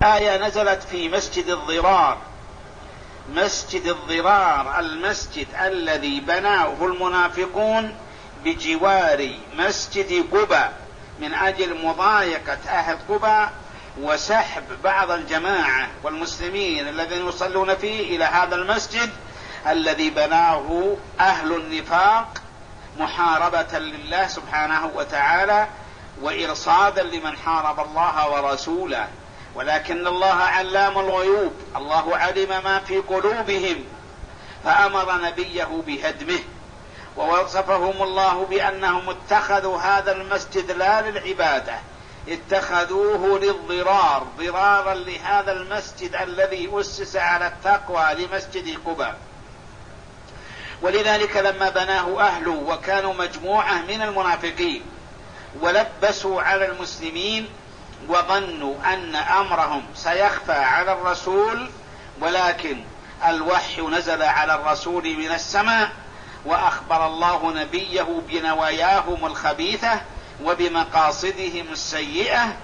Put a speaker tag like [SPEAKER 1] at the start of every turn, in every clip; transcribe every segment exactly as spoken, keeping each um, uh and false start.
[SPEAKER 1] آية نزلت في مسجد الضرار. مسجد الضرار المسجد الذي بناه المنافقون بجوار مسجد قباء من أجل مضايقة أهل قباء وسحب بعض الجماعة والمسلمين الذين يصلون فيه إلى هذا المسجد الذي بناه أهل النفاق محاربة لله سبحانه وتعالى وإرصادا لمن حارب الله ورسوله. ولكن الله علام الغيوب، الله علم ما في قلوبهم فأمر نبيه بهدمه، ووصفهم الله بأنهم اتخذوا هذا المسجد لا للعبادة، اتخذوه للضرار، ضرارا لهذا المسجد الذي أسس على التقوى لمسجد قباء. ولذلك لما بناه أهله وكانوا مجموعة من المنافقين ولبسوا على المسلمين وظنوا أن أمرهم سيخفى على الرسول، ولكن الوحي نزل على الرسول من السماء وأخبر الله نبيه بنواياهم الخبيثة وبمقاصدهم السيئة.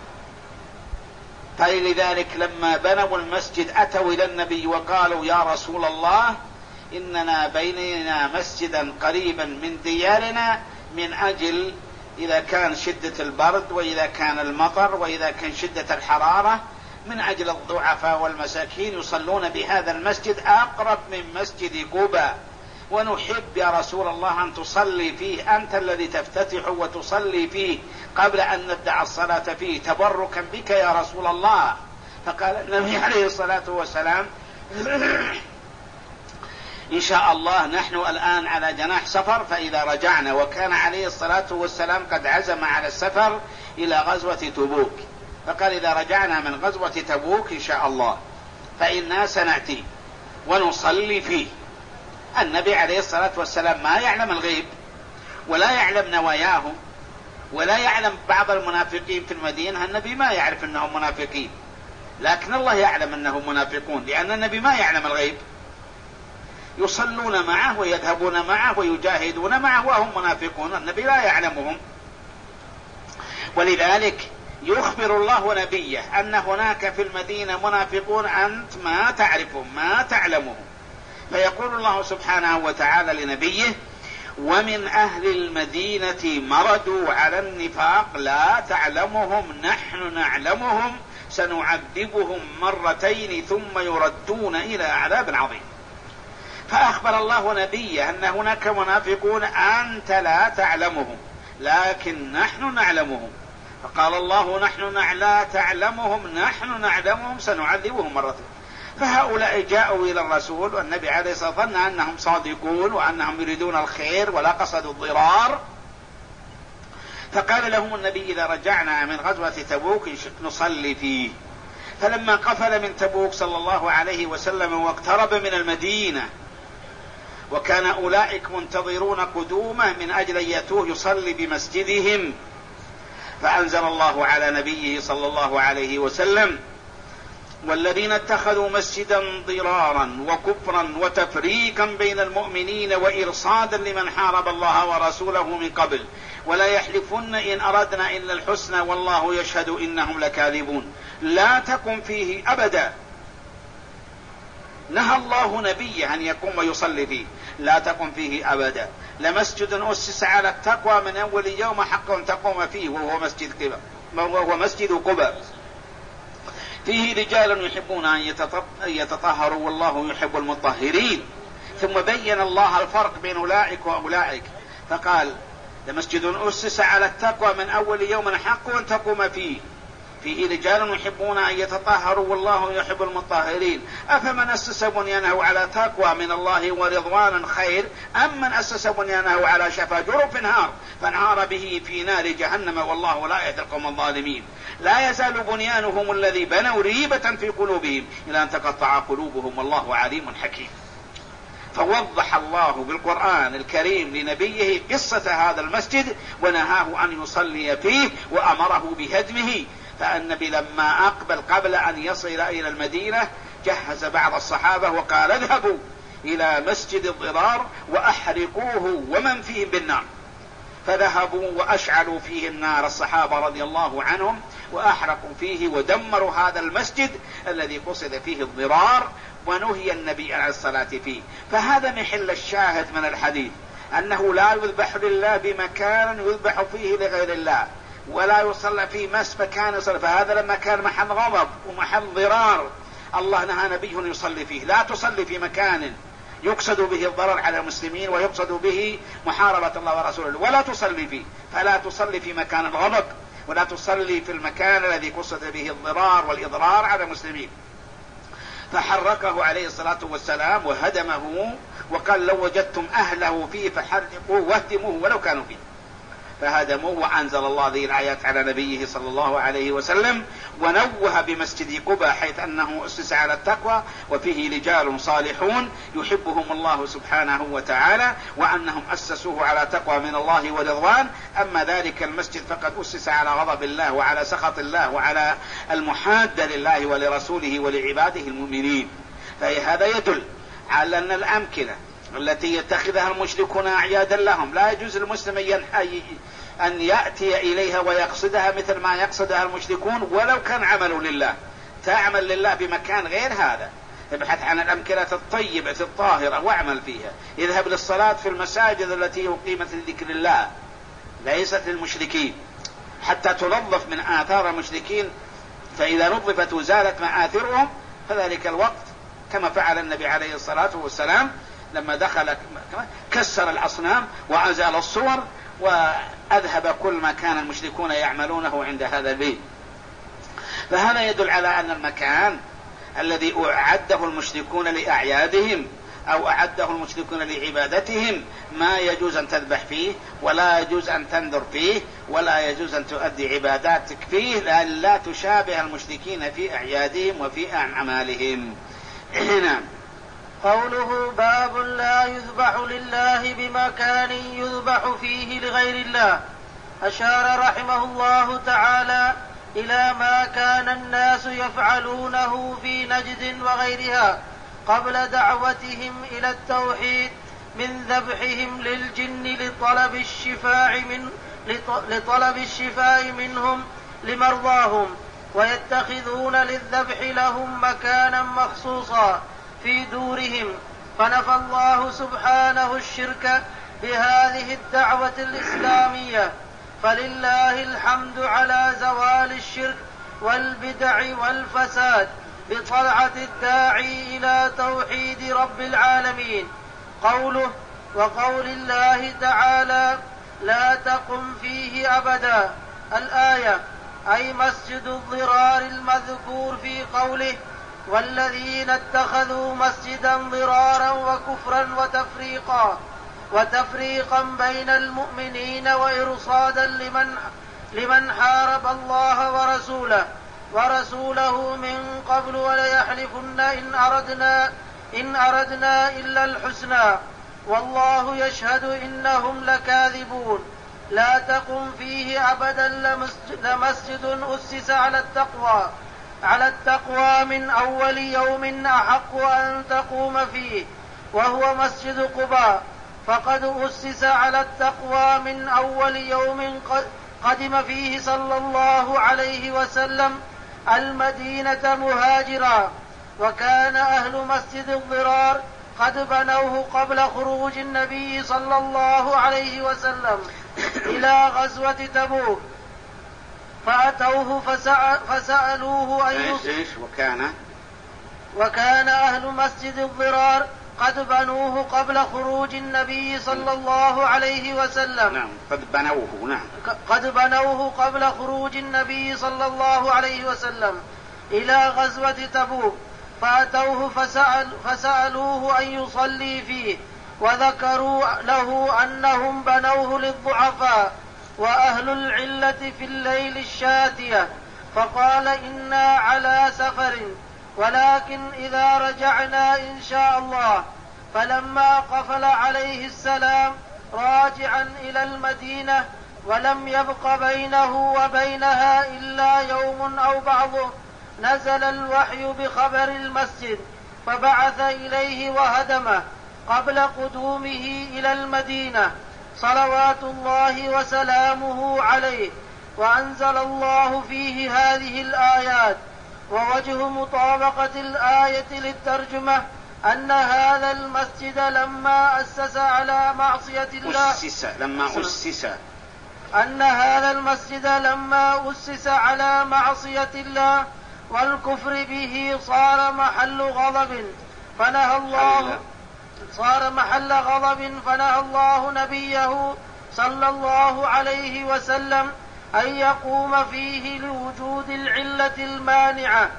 [SPEAKER 1] فلذلك لما بنوا المسجد أتوا إلى النبي وقالوا يا رسول الله إننا بيننا مسجدا قريبا من ديارنا من أجل إذا كان شدة البرد وإذا كان المطر وإذا كان شدة الحرارة من أجل الضعفاء والمساكين يصلون بهذا المسجد أقرب من مسجد قباء، ونحب يا رسول الله أن تصلي فيه، أنت الذي تفتتح وتصلي فيه قبل أن نبدأ الصلاة فيه تبركا بك يا رسول الله. فقال النبي عليه الصلاة والسلام إن شاء الله نحن الآن على جناح سفر فإذا رجعنا، وكان عليه الصلاة والسلام قد عزم على السفر إلى غزوة تبوك، فقال إذا رجعنا من غزوة تبوك إن شاء الله فإنا سنأتي ونصلي فيه. النبي عليه الصلاة والسلام ما يعلم الغيب ولا يعلم نواياهم ولا يعلم بعض المنافقين في المدينة، النبي ما يعرف أنهم منافقين، لكن الله يعلم أنهم منافقون لأن النبي ما يعلم الغيب. يصلون معه ويذهبون معه ويجاهدون معه وهم منافقون، النبي لا يعلمهم. ولذلك يخبر الله نبيه أن هناك في المدينة منافقون أنت ما تعرفهم ما تعلمهم، فيقول الله سبحانه وتعالى لنبيه ومن أهل المدينة مردوا على النفاق لا تعلمهم نحن نعلمهم سنعذبهم مرتين ثم يردون إلى عذاب عظيم. فأخبر الله نبيه أن هناك منافقون أنت لا تعلمهم لكن نحن نعلمهم، فقال الله نحن لا تعلمهم نحن نعلمهم سنعذبهم مرتين. فهؤلاء جاءوا إلى الرسول والنبي عليه الصلاة والسلام ظن أنهم صادقون وأنهم يريدون الخير ولا قصدوا الضرار، فقال لهم النبي إذا رجعنا من غزوة تبوك نصلي فيه. فلما قفل من تبوك صلى الله عليه وسلم واقترب من المدينة وكان أولئك منتظرون قدومه من أجل أن يأتوه يصلي بمسجدهم، فأنزل الله على نبيه صلى الله عليه وسلم والذين اتخذوا مسجدا ضرارا وكفرا وتفريقا بين المؤمنين وإرصادا لمن حارب الله ورسوله من قبل ولا يحلفن إن أردنا إلا الحسنى والله يشهد إنهم لكاذبون لا تقم فيه أبدا. نهى الله نبيه أن يقوم ويصلي فيه لا تقم فيه أبدا، لمسجد أسس على التقوى من أول يوم حق أن تقوم فيه وهو مسجد قباء وهو مسجد قباء فيه رجال يحبون أن يتطهروا والله يحب المطهرين. ثم بين الله الفرق بين أولئك وأولئك فقال لمسجد أسس على التقوى من أول يوم حق أن تقوم فيه فيه رجال يحبون أن يتطهروا والله يحب المطهرين. أفمن أسس بنيانه على تقوى من الله ورضوان خير أم من أسس بنيانه على شفا جرف نهار فانهار به في نار جهنم والله لا يهدي القوم الظالمين. لا يزال بنيانهم الذي بنوا ريبة في قلوبهم إلى أن تقطع قلوبهم والله عليم حكيم. فوضح الله بالقرآن الكريم لنبيه قصة هذا المسجد ونهاه أن يصلي فيه وأمره بهدمه. فالنبي لما أقبل قبل أن يصل إلى المدينة جهز بعض الصحابة وقال اذهبوا إلى مسجد الضرار وأحرقوه ومن فيه بالنار. فذهبوا وأشعلوا فيه النار الصحابة رضي الله عنهم، وأحرقوا فيه ودمروا هذا المسجد الذي قصد فيه الضرار ونهي النبي عليه الصلاة فيه. فهذا محل الشاهد من الحديث، أنه لا يذبح لله بمكان يذبح فيه لغير الله، ولا يصلى فيه مس مكان يصلى، فهذا لما كان محل غضب ومحل ضرار الله نهى نبيه يصلي فيه. لا تصلي في مكان يقصد به الضرر على المسلمين ويقصد به محاربة الله ورسوله، ولا تصلي فيه. فلا تصلي في مكان الغضب، ولا تصلي في المكان الذي قصد به الضرار والإضرار على المسلمين. فحركه عليه الصلاة والسلام وهدمه، وقال لو وجدتم أهله فيه فحرقوه واهدموه ولو كانوا فيه، فهدموه. وأنزل الله هذه الآيات على نبيه صلى الله عليه وسلم، ونوه بمسجد قباء حيث أنه أسس على التقوى وفيه رجال صالحون يحبهم الله سبحانه وتعالى، وأنهم أسسوه على تقوى من الله ورضوان. أما ذلك المسجد فقد أسس على غضب الله وعلى سخط الله وعلى المحادة لله ولرسوله ولعباده المؤمنين. فهذا يدل على أن الأمكنة التي يتخذها المشركون أعيادا لهم لا يجوز للمسلم أن يأتي إليها ويقصدها مثل ما يقصدها المشركون، ولو كان عمله لله. تعمل لله بمكان غير هذا، ابحث عن الأمكنة الطيبة الطاهرة واعمل فيها. اذهب للصلاة في المساجد التي أقيمت لذكر الله، ليست للمشركين، حتى تنظف من آثار المشركين. فإذا نظفت وزالت مآثرهم فذلك الوقت كما فعل النبي عليه الصلاة والسلام لما دخل كسر الأصنام وأزال الصور وأذهب كل ما كان المشركون يعملونه عند هذا البيت. فهذا يدل على أن المكان الذي أعده المشركون لأعيادهم أو أعده المشركون لعبادتهم ما يجوز أن تذبح فيه، ولا يجوز أن تنذر فيه، ولا يجوز أن تؤدي عباداتك فيه، لأن لا تشابه المشركين في أعيادهم وفي أعمالهم. نعم.
[SPEAKER 2] قوله باب لا يذبح لله بمكان يذبح فيه لغير الله، أشار رحمه الله تعالى إلى ما كان الناس يفعلونه في نجد وغيرها قبل دعوتهم إلى التوحيد من ذبحهم للجن لطلب الشفاء من لطلب الشفاء منهم لمرضاهم، ويتخذون للذبح لهم مكانا مخصوصا في دورهم. فنفى الله سبحانه الشرك بهذه الدعوة الإسلامية، فلله الحمد على زوال الشرك والبدع والفساد بطلعة الداعي إلى توحيد رب العالمين. قوله وقول الله تعالى لا تقم فيه أبدا، الآية، أي مسجد الضرار المذكور في قوله والذين اتخذوا مسجدا ضرارا وكفرا وتفريقا وتفريقا بين المؤمنين وإرصادا لمن لمن حارب الله ورسوله ورسوله من قبل وليحلفن إن أردنا إن أردنا إلا الحسنى والله يشهد إنهم لكاذبون. لا تقم فيه أبدا لمسجد أسس على التقوى على التقوى من أول يوم أحق أن تقوم فيه، وهو مسجد قباء، فقد أسس على التقوى من أول يوم قدم فيه صلى الله عليه وسلم المدينة مهاجرا. وكان أهل مسجد الضرار قد بنوه قبل خروج النبي صلى الله عليه وسلم إلى غزوة تبوك، فأتوه فسألوه أن
[SPEAKER 1] إيش وكان
[SPEAKER 2] وكان أهل مسجد الضرار قد بنوه قبل خروج النبي صلى الله عليه وسلم.
[SPEAKER 1] نعم قد بنوه نعم
[SPEAKER 2] قد بنوه قبل خروج النبي صلى الله عليه وسلم إلى غزوة تبوك، فأتوه فسأل فسألوه أن يصلي فيه، وذكروا له أنهم بنوه للضعفاء وأهل العلة في الليل الشاتية، فقال إنا على سفر ولكن إذا رجعنا إن شاء الله. فلما قفل عليه السلام راجعا إلى المدينة ولم يبق بينه وبينها إلا يوم أو بعضه، نزل الوحي بخبر المسجد فبعث إليه وهدمه قبل قدومه إلى المدينة، صلوات الله وسلامه عليه، وأنزل الله فيه هذه الآيات. ووجه مطابقة الآية للترجمة أن هذا المسجد لما أسس على معصية الله
[SPEAKER 1] أسس لما أسس
[SPEAKER 2] أن هذا المسجد لما أسس على معصية الله والكفر به صار محل غضب فنهى الله صار محل غضب فنهى الله نبيه صلى الله عليه وسلم أن يقوم فيه لوجود العلة المانعة،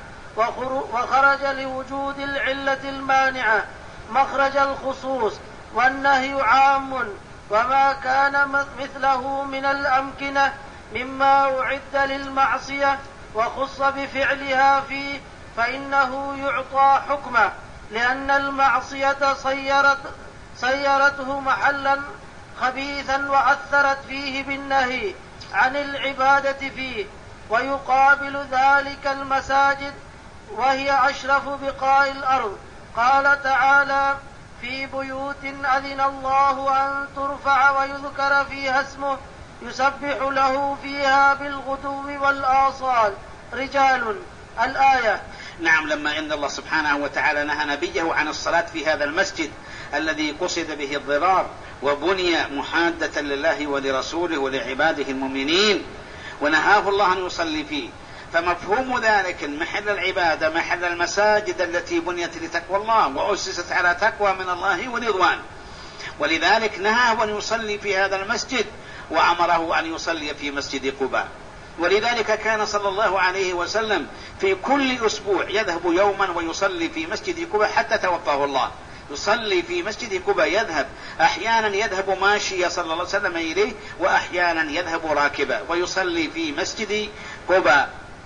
[SPEAKER 2] وخرج لوجود العلة المانعة مخرج الخصوص، والنهي عام، وما كان مثله من الأمكنة مما أعد للمعصية وخص بفعلها فيه فإنه يعطى حكمه، لأن المعصية صيرت صيرته محلا خبيثا وأثرت فيه بالنهي عن العبادة فيه. ويقابل ذلك المساجد وهي أشرف بقاع الأرض. قال تعالى: في بيوت أذن الله أن ترفع ويذكر فيها اسمه يسبح له فيها بالغدو والآصال رجال. الآية.
[SPEAKER 1] نعم، لما إن الله سبحانه وتعالى نهى نبيه عن الصلاة في هذا المسجد الذي قصد به الضرار وبني محادة لله ولرسوله ولعباده المؤمنين، ونهاه الله أن يصلي فيه، فمفهوم ذلك محل العبادة محل المساجد التي بنيت لتقوى الله وأسست على تقوى من الله ورضوان، ولذلك نهاه أن يصلي في هذا المسجد وأمره أن يصلي في مسجد قباء. ولذلك كان صلى الله عليه وسلم في كل أسبوع يذهب يوما ويصلي في مسجد قباء حتى توفاه الله، يصلي في مسجد قباء، يذهب أحيانا يذهب ماشيا صلى الله عليه وسلم إليه، وأحيانا يذهب راكبا ويصلي في مسجد قباء،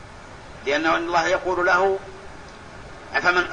[SPEAKER 1] لأن الله يقول له: فمن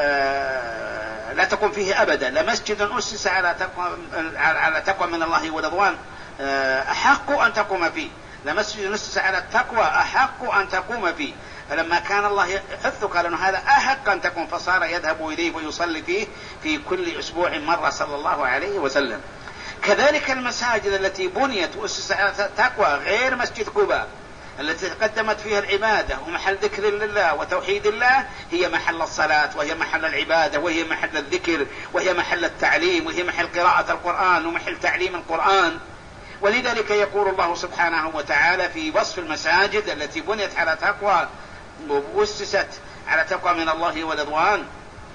[SPEAKER 1] آه لا تقم فيه أبدا لمسجد أسس على تقوى, على تقوى من الله ورضوان آه أحق أن تقوم فيه، لمسجد أسس على التقوى أحق أن تقوم فيه. فلما كان الله يحث قال أنه هذا أحق أن تقوم، فصار يذهب إليه ويصلي فيه في كل أسبوع مرة صلى الله عليه وسلم. كذلك المساجد التي بنيت وأسس على التقوى غير مسجد قباء التي تقدمت فيها العبادة ومحل ذكر لله وتوحيد الله، هي محل الصلاة وهي محل العبادة وهي محل الذكر وهي محل التعليم وهي محل قراءة القرآن ومحل تعليم القرآن. ولذلك يقول الله سبحانه وتعالى في وصف المساجد التي بنيت على تقوى وأسست على تقوى من الله ورضوان: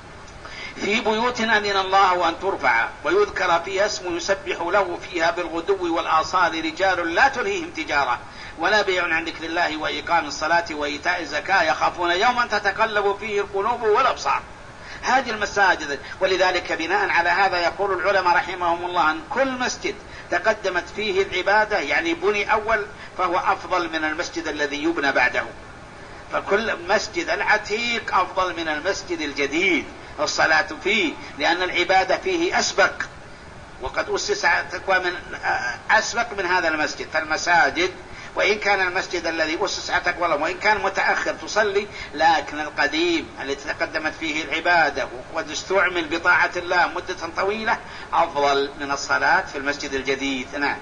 [SPEAKER 1] في بيوت أذن الله أن ترفع ويذكر فيها اسمه يسبح له فيها بالغدو والآصال رجال لا تلهيهم تجارة ولا بيع عن ذكر الله وإقام الصلاة وإيتاء الزكاة يخافون يوما تتقلب فيه القلوب والأبصار. هذه المساجد. ولذلك بناء على هذا يقول العلماء رحمهم الله أن كل مسجد تقدمت فيه العبادة يعني بني أول فهو أفضل من المسجد الذي يبنى بعده، فكل مسجد العتيق أفضل من المسجد الجديد الصلاة فيه، لأن العبادة فيه أسبق وقد أسس تقوى من أسبق من هذا المسجد. فالمساجد وإن كان المسجد الذي أسس على تقوى الله وإن كان متأخر تصلي، لكن القديم التي تقدمت فيه العبادة وقد استعمل بطاعة الله مدة طويلة أفضل من الصلاة في المسجد الجديد. نعم.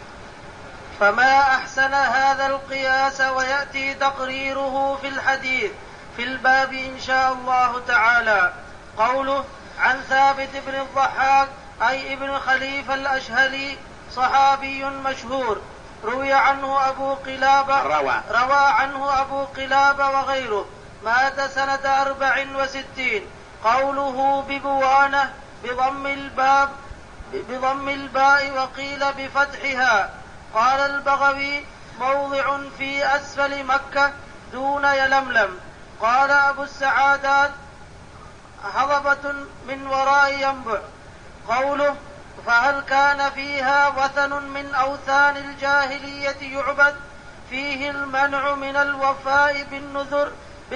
[SPEAKER 2] فما أحسن هذا القياس، ويأتي تقريره في الحديث في الباب إن شاء الله تعالى. قوله: عن ثابت بن الضحاك أي ابن خليفة الأشهلي صحابي مشهور، روي عنه أبو قلابة
[SPEAKER 1] روى,
[SPEAKER 2] روى عنه أبو قلابة وغيره، مات سنة أربع وستين. قوله ببوانة بضم الباب بضم الباء وقيل بفتحها. قال البغوي: موضع في أسفل مكة دون يلملم. قال أبو السعادات: هضبة من وراء ينبع. قوله: فهل كان فيها وثن من أوثان الجاهلية يعبد؟ فيه المنع من الوفاء بالنذر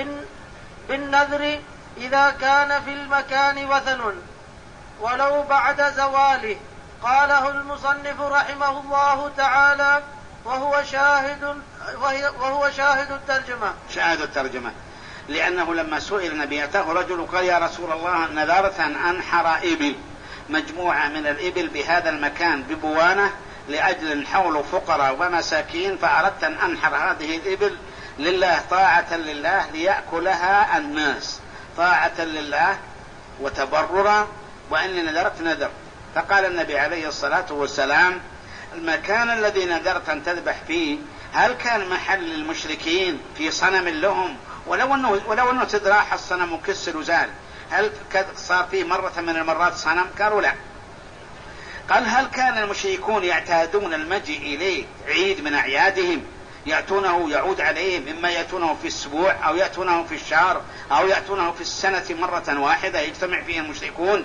[SPEAKER 2] بالنذر إذا كان في المكان وثن ولو بعد زواله. قاله المصنف رحمه الله تعالى وهو شاهد وهو شاهد الترجمة
[SPEAKER 1] شاهد الترجمة لأنه لما سئل نبي أتاه رجل قال: يا رسول الله نذرت أن أنحر إبل، مجموعة من الإبل بهذا المكان ببوانة لأجل حول فقراء ومساكين، فأردت أن أنحر هذه الإبل لله طاعة لله ليأكلها الناس، طاعة لله وتبررا، وإني نذرت نذر. فقال النبي عليه الصلاة والسلام: المكان الذي نذرت أن تذبح فيه هل كان محل المشركين في صنم لهم؟ ولو أنه, ولو أنه تدراح الصنم وكسر وزال، هل صار فيه مرة من المرات صنم؟ قالوا لا. قال: هل كان المشركون يعتادون المجيء إليه عيد من أعيادهم يأتونه يعود عليهم، إما يأتونه في الأسبوع أو يأتونه في الشهر أو يأتونه في السنة مرة واحدة يجتمع فيه المشركون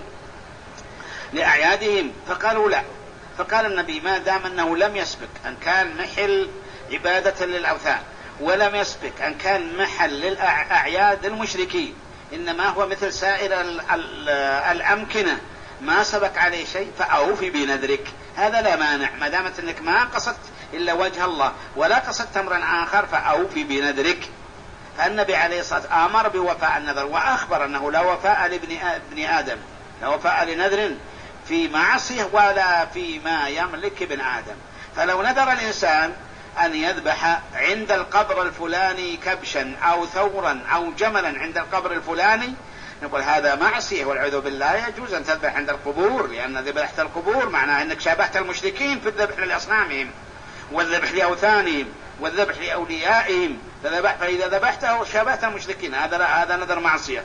[SPEAKER 1] لأعيادهم؟ فقالوا لا. فقال النبي: ما دام أنه لم يسبق أن كان محل عبادة للأوثان، ولم يسبق أن كان محل للأعياد المشركين، إنما هو مثل سائر ال ال الأمكنة ما سبق عليه شيء، فأوفي بنذرك. هذا لا مانع، ما دامت أنك ما قصدت إلا وجه الله ولا قصدت أمرا آخر، فأوفي بنذرك. فالنبي عليه الصلاة والسلام أمر بوفاء النذر، وأخبر أنه لا وفاء لابن آدم، لا وفاء لنذر في معصية ولا فيما يملك ابن آدم. فلو نذر الإنسان أن يذبح عند القبر الفلاني كبشا أو ثورا أو جملا عند القبر الفلاني، نقول هذا معصية والعياذ بالله. يجوز أن تذبح عند القبور، لأن ذبحت القبور معناه أنك شابهت المشركين في الذبح لأصنامهم والذبح لأوثانهم والذبح لأوليائهم، فإذا ذبحته شابهت المشركين، هذا هذا نذر معصية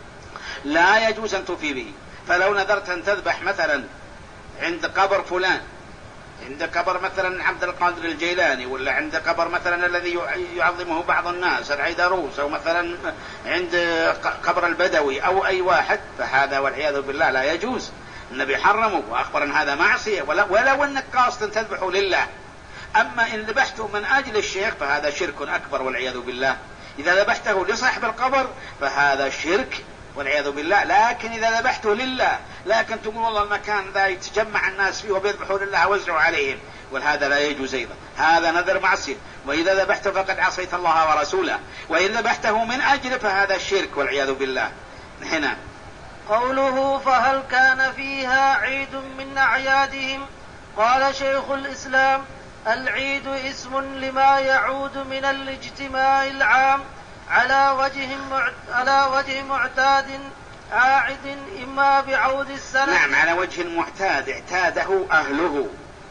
[SPEAKER 1] لا يجوز أن توفي به. فلو نذرت أن تذبح مثلا عند قبر فلان، عند قبر مثلا عبد القادر الجيلاني، ولا عند قبر مثلا الذي يعظمه بعض الناس العيدروس، أو مثلا عند قبر البدوي أو أي واحد، فهذا والعياذ بالله لا يجوز. النبي حرمه وأخبر أن هذا معصية، ولو أنك قاصد تذبحه لله. أما إن ذبحته من أجل الشيخ فهذا شرك أكبر والعياذ بالله. إذا ذبحته لصاحب القبر فهذا شرك والعياذ بالله. لكن إذا ذبحته لله، لكن تقول والله المكان ذا يتجمع الناس فيه وبيذبحوا لله وزعوا عليهم، وهذا لا يجوز أيضا، هذا نذر معصية. وإذا ذبحته فقد عصيت الله ورسوله، وإن ذبحته من أجل فهذا الشرك والعياذ بالله. هنا
[SPEAKER 2] قوله: فهل كان فيها عيد من أعيادهم؟ قال شيخ الإسلام: العيد اسم لما يعود من الاجتماع العام على وجه على وجه معتاد عاعد، إما بعود السنة.
[SPEAKER 1] نعم، على وجه معتاد اعتاده أهله،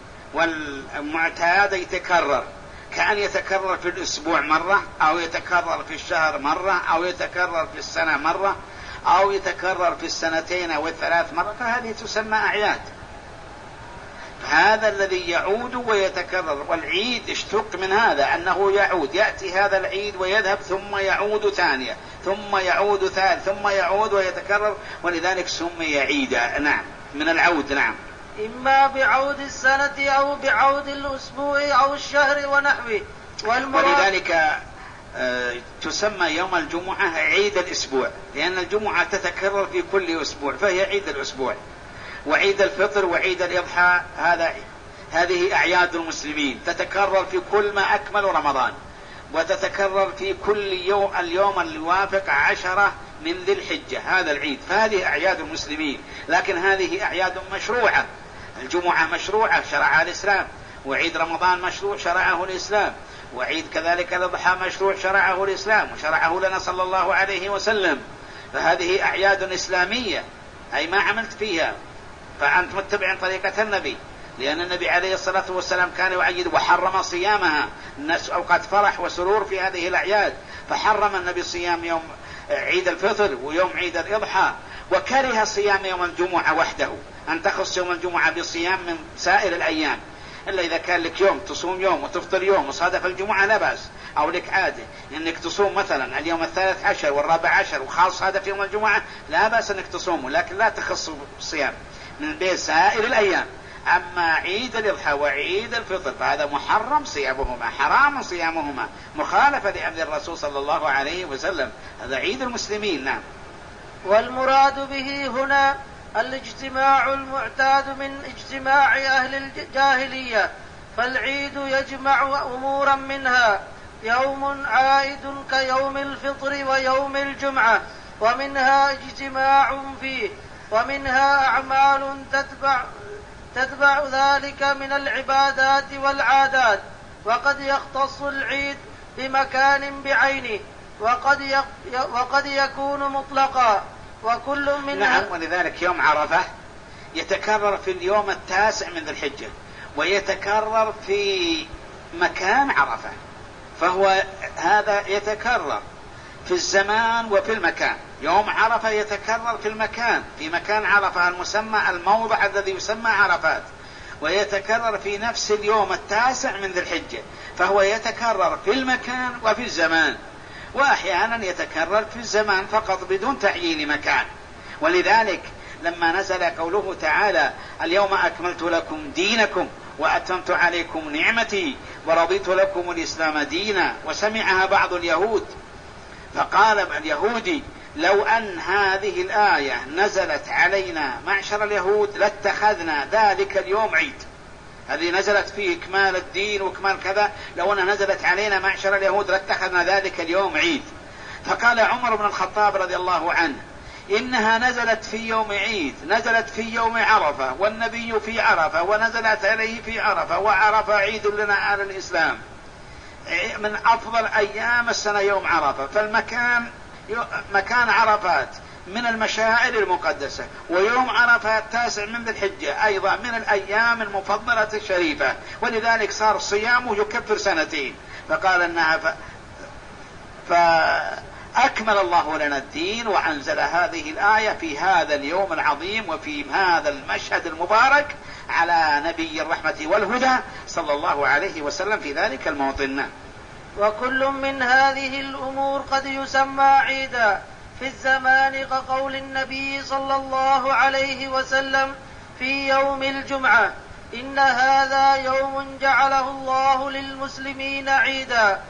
[SPEAKER 1] والمعتاد يتكرر، كأن يتكرر في الأسبوع مرة، أو يتكرر في الشهر مرة، أو يتكرر في السنة مرة، أو يتكرر في السنتين أو الثلاث مرة، فهذه تسمى أعياد. هذا الذي يعود ويتكرر، والعيد اشتق من هذا أنه يعود، يأتي هذا العيد ويذهب ثم يعود ثانية ثم يعود ثالث ثم يعود ويتكرر، ولذلك سمي عيدا. نعم، من العود. نعم،
[SPEAKER 2] إما بعود السنة أو بعود الأسبوع أو الشهر ونحوه.
[SPEAKER 1] ولذلك آه تسمى يوم الجمعة عيد الأسبوع، لأن الجمعة تتكرر في كل أسبوع فهي عيد الأسبوع. وعيد الفطر وعيد الإضحى هذا هذه أعياد المسلمين، تتكرر في كل ما أكمل رمضان، وتتكرر في كل يوم اليوم اللي يوافق عشرة من ذي الحجة، هذا العيد. فهذه أعياد المسلمين، لكن هذه أعياد مشروعة. الجمعة مشروعة شرعها الإسلام، وعيد رمضان مشروع شرعه الإسلام، وعيد كذلك الأضحى مشروع شرعه الإسلام وشرعه لنا صلى الله عليه وسلم. فهذه أعياد إسلامية، أي ما عملت فيها فأنت متبع طريقة النبي، لأن النبي عليه الصلاة والسلام كان يعيد وحرم صيامها. الناس أوقات فرح وسرور في هذه الأعياد، فحرم النبي صيام يوم عيد الفطر ويوم عيد الإضحى، وكره صيام يوم الجمعة وحده، أن تخص يوم الجمعة بصيام من سائر الأيام، إلا إذا كان لك يوم تصوم يوم وتفطر يوم وصادف الجمعة لا بأس، أو لك عادة إنك تصوم مثلا اليوم الثالث عشر والرابع عشر وخاص هذا في يوم الجمعة لا بأس إنك تصومه، لكن لا تخص صيام من بين سائر الأيام. أما عيد الإضحى وعيد الفطر فهذا محرم صيامهما، حرام صيامهما، مخالفة لأمر الرسول صلى الله عليه وسلم، هذا عيد المسلمين. نعم.
[SPEAKER 2] والمراد به هنا الاجتماع المعتاد من اجتماع أهل الجاهلية، فالعيد يجمع أمورا منها يوم عائد كيوم الفطر ويوم الجمعة، ومنها اجتماع فيه، ومنها أعمال تتبع تتبع ذلك من العبادات والعادات، وقد يختص العيد بمكان بعينه، وقد, وقد يكون مطلقا، وكل منها.
[SPEAKER 1] نعم. ولذلك يوم عرفة يتكرر في اليوم التاسع من ذي الحجة، ويتكرر في مكان عرفة، فهو هذا يتكرر في الزمان وفي المكان. يوم عرفة يتكرر في المكان، في مكان عرفة المسمى الموضع الذي يسمى عرفات، ويتكرر في نفس اليوم التاسع من ذي الحجة، فهو يتكرر في المكان وفي الزمان، وأحيانا يتكرر في الزمان فقط بدون تعيين مكان. ولذلك لما نزل قوله تعالى اليوم أكملت لكم دينكم وأتممت عليكم نعمتي ورضيت لكم الإسلام دينا، وسمعها بعض اليهود فقال اليهودي لو أن هذه الآية نزلت علينا معشر اليهود لاتخذنا ذلك اليوم عيد. هذه نزلت فيه إكمال الدين وإكمال كذا، لو أنها نزلت علينا معشر اليهود لاتخذنا ذلك اليوم عيد. فقال عمر بن الخطاب رضي الله عنه إنها نزلت في يوم عيد، نزلت في يوم عرفة، والنبي في عرفة، ونزلت عليه في عرفة، وعرفة عيد لنا على الإسلام، من أفضل أيام السنة يوم عرفة. فالمكان مكان عرفات من المشاعر المقدسة، ويوم عرفة التاسع من ذي الحجة أيضا من الأيام المفضلة الشريفة، ولذلك صار صيامه يكفر سنتين. فقال أنها ف... فأكمل الله لنا الدين وأنزل هذه الآية في هذا اليوم العظيم وفي هذا المشهد المبارك على نبي الرحمة والهدى صلى الله عليه وسلم في ذلك الموطن.
[SPEAKER 2] وكل من هذه الأمور قد يسمى عيدا في الزمان، كقول النبي صلى الله عليه وسلم في يوم الجمعة إن هذا يوم جعله الله للمسلمين عيدا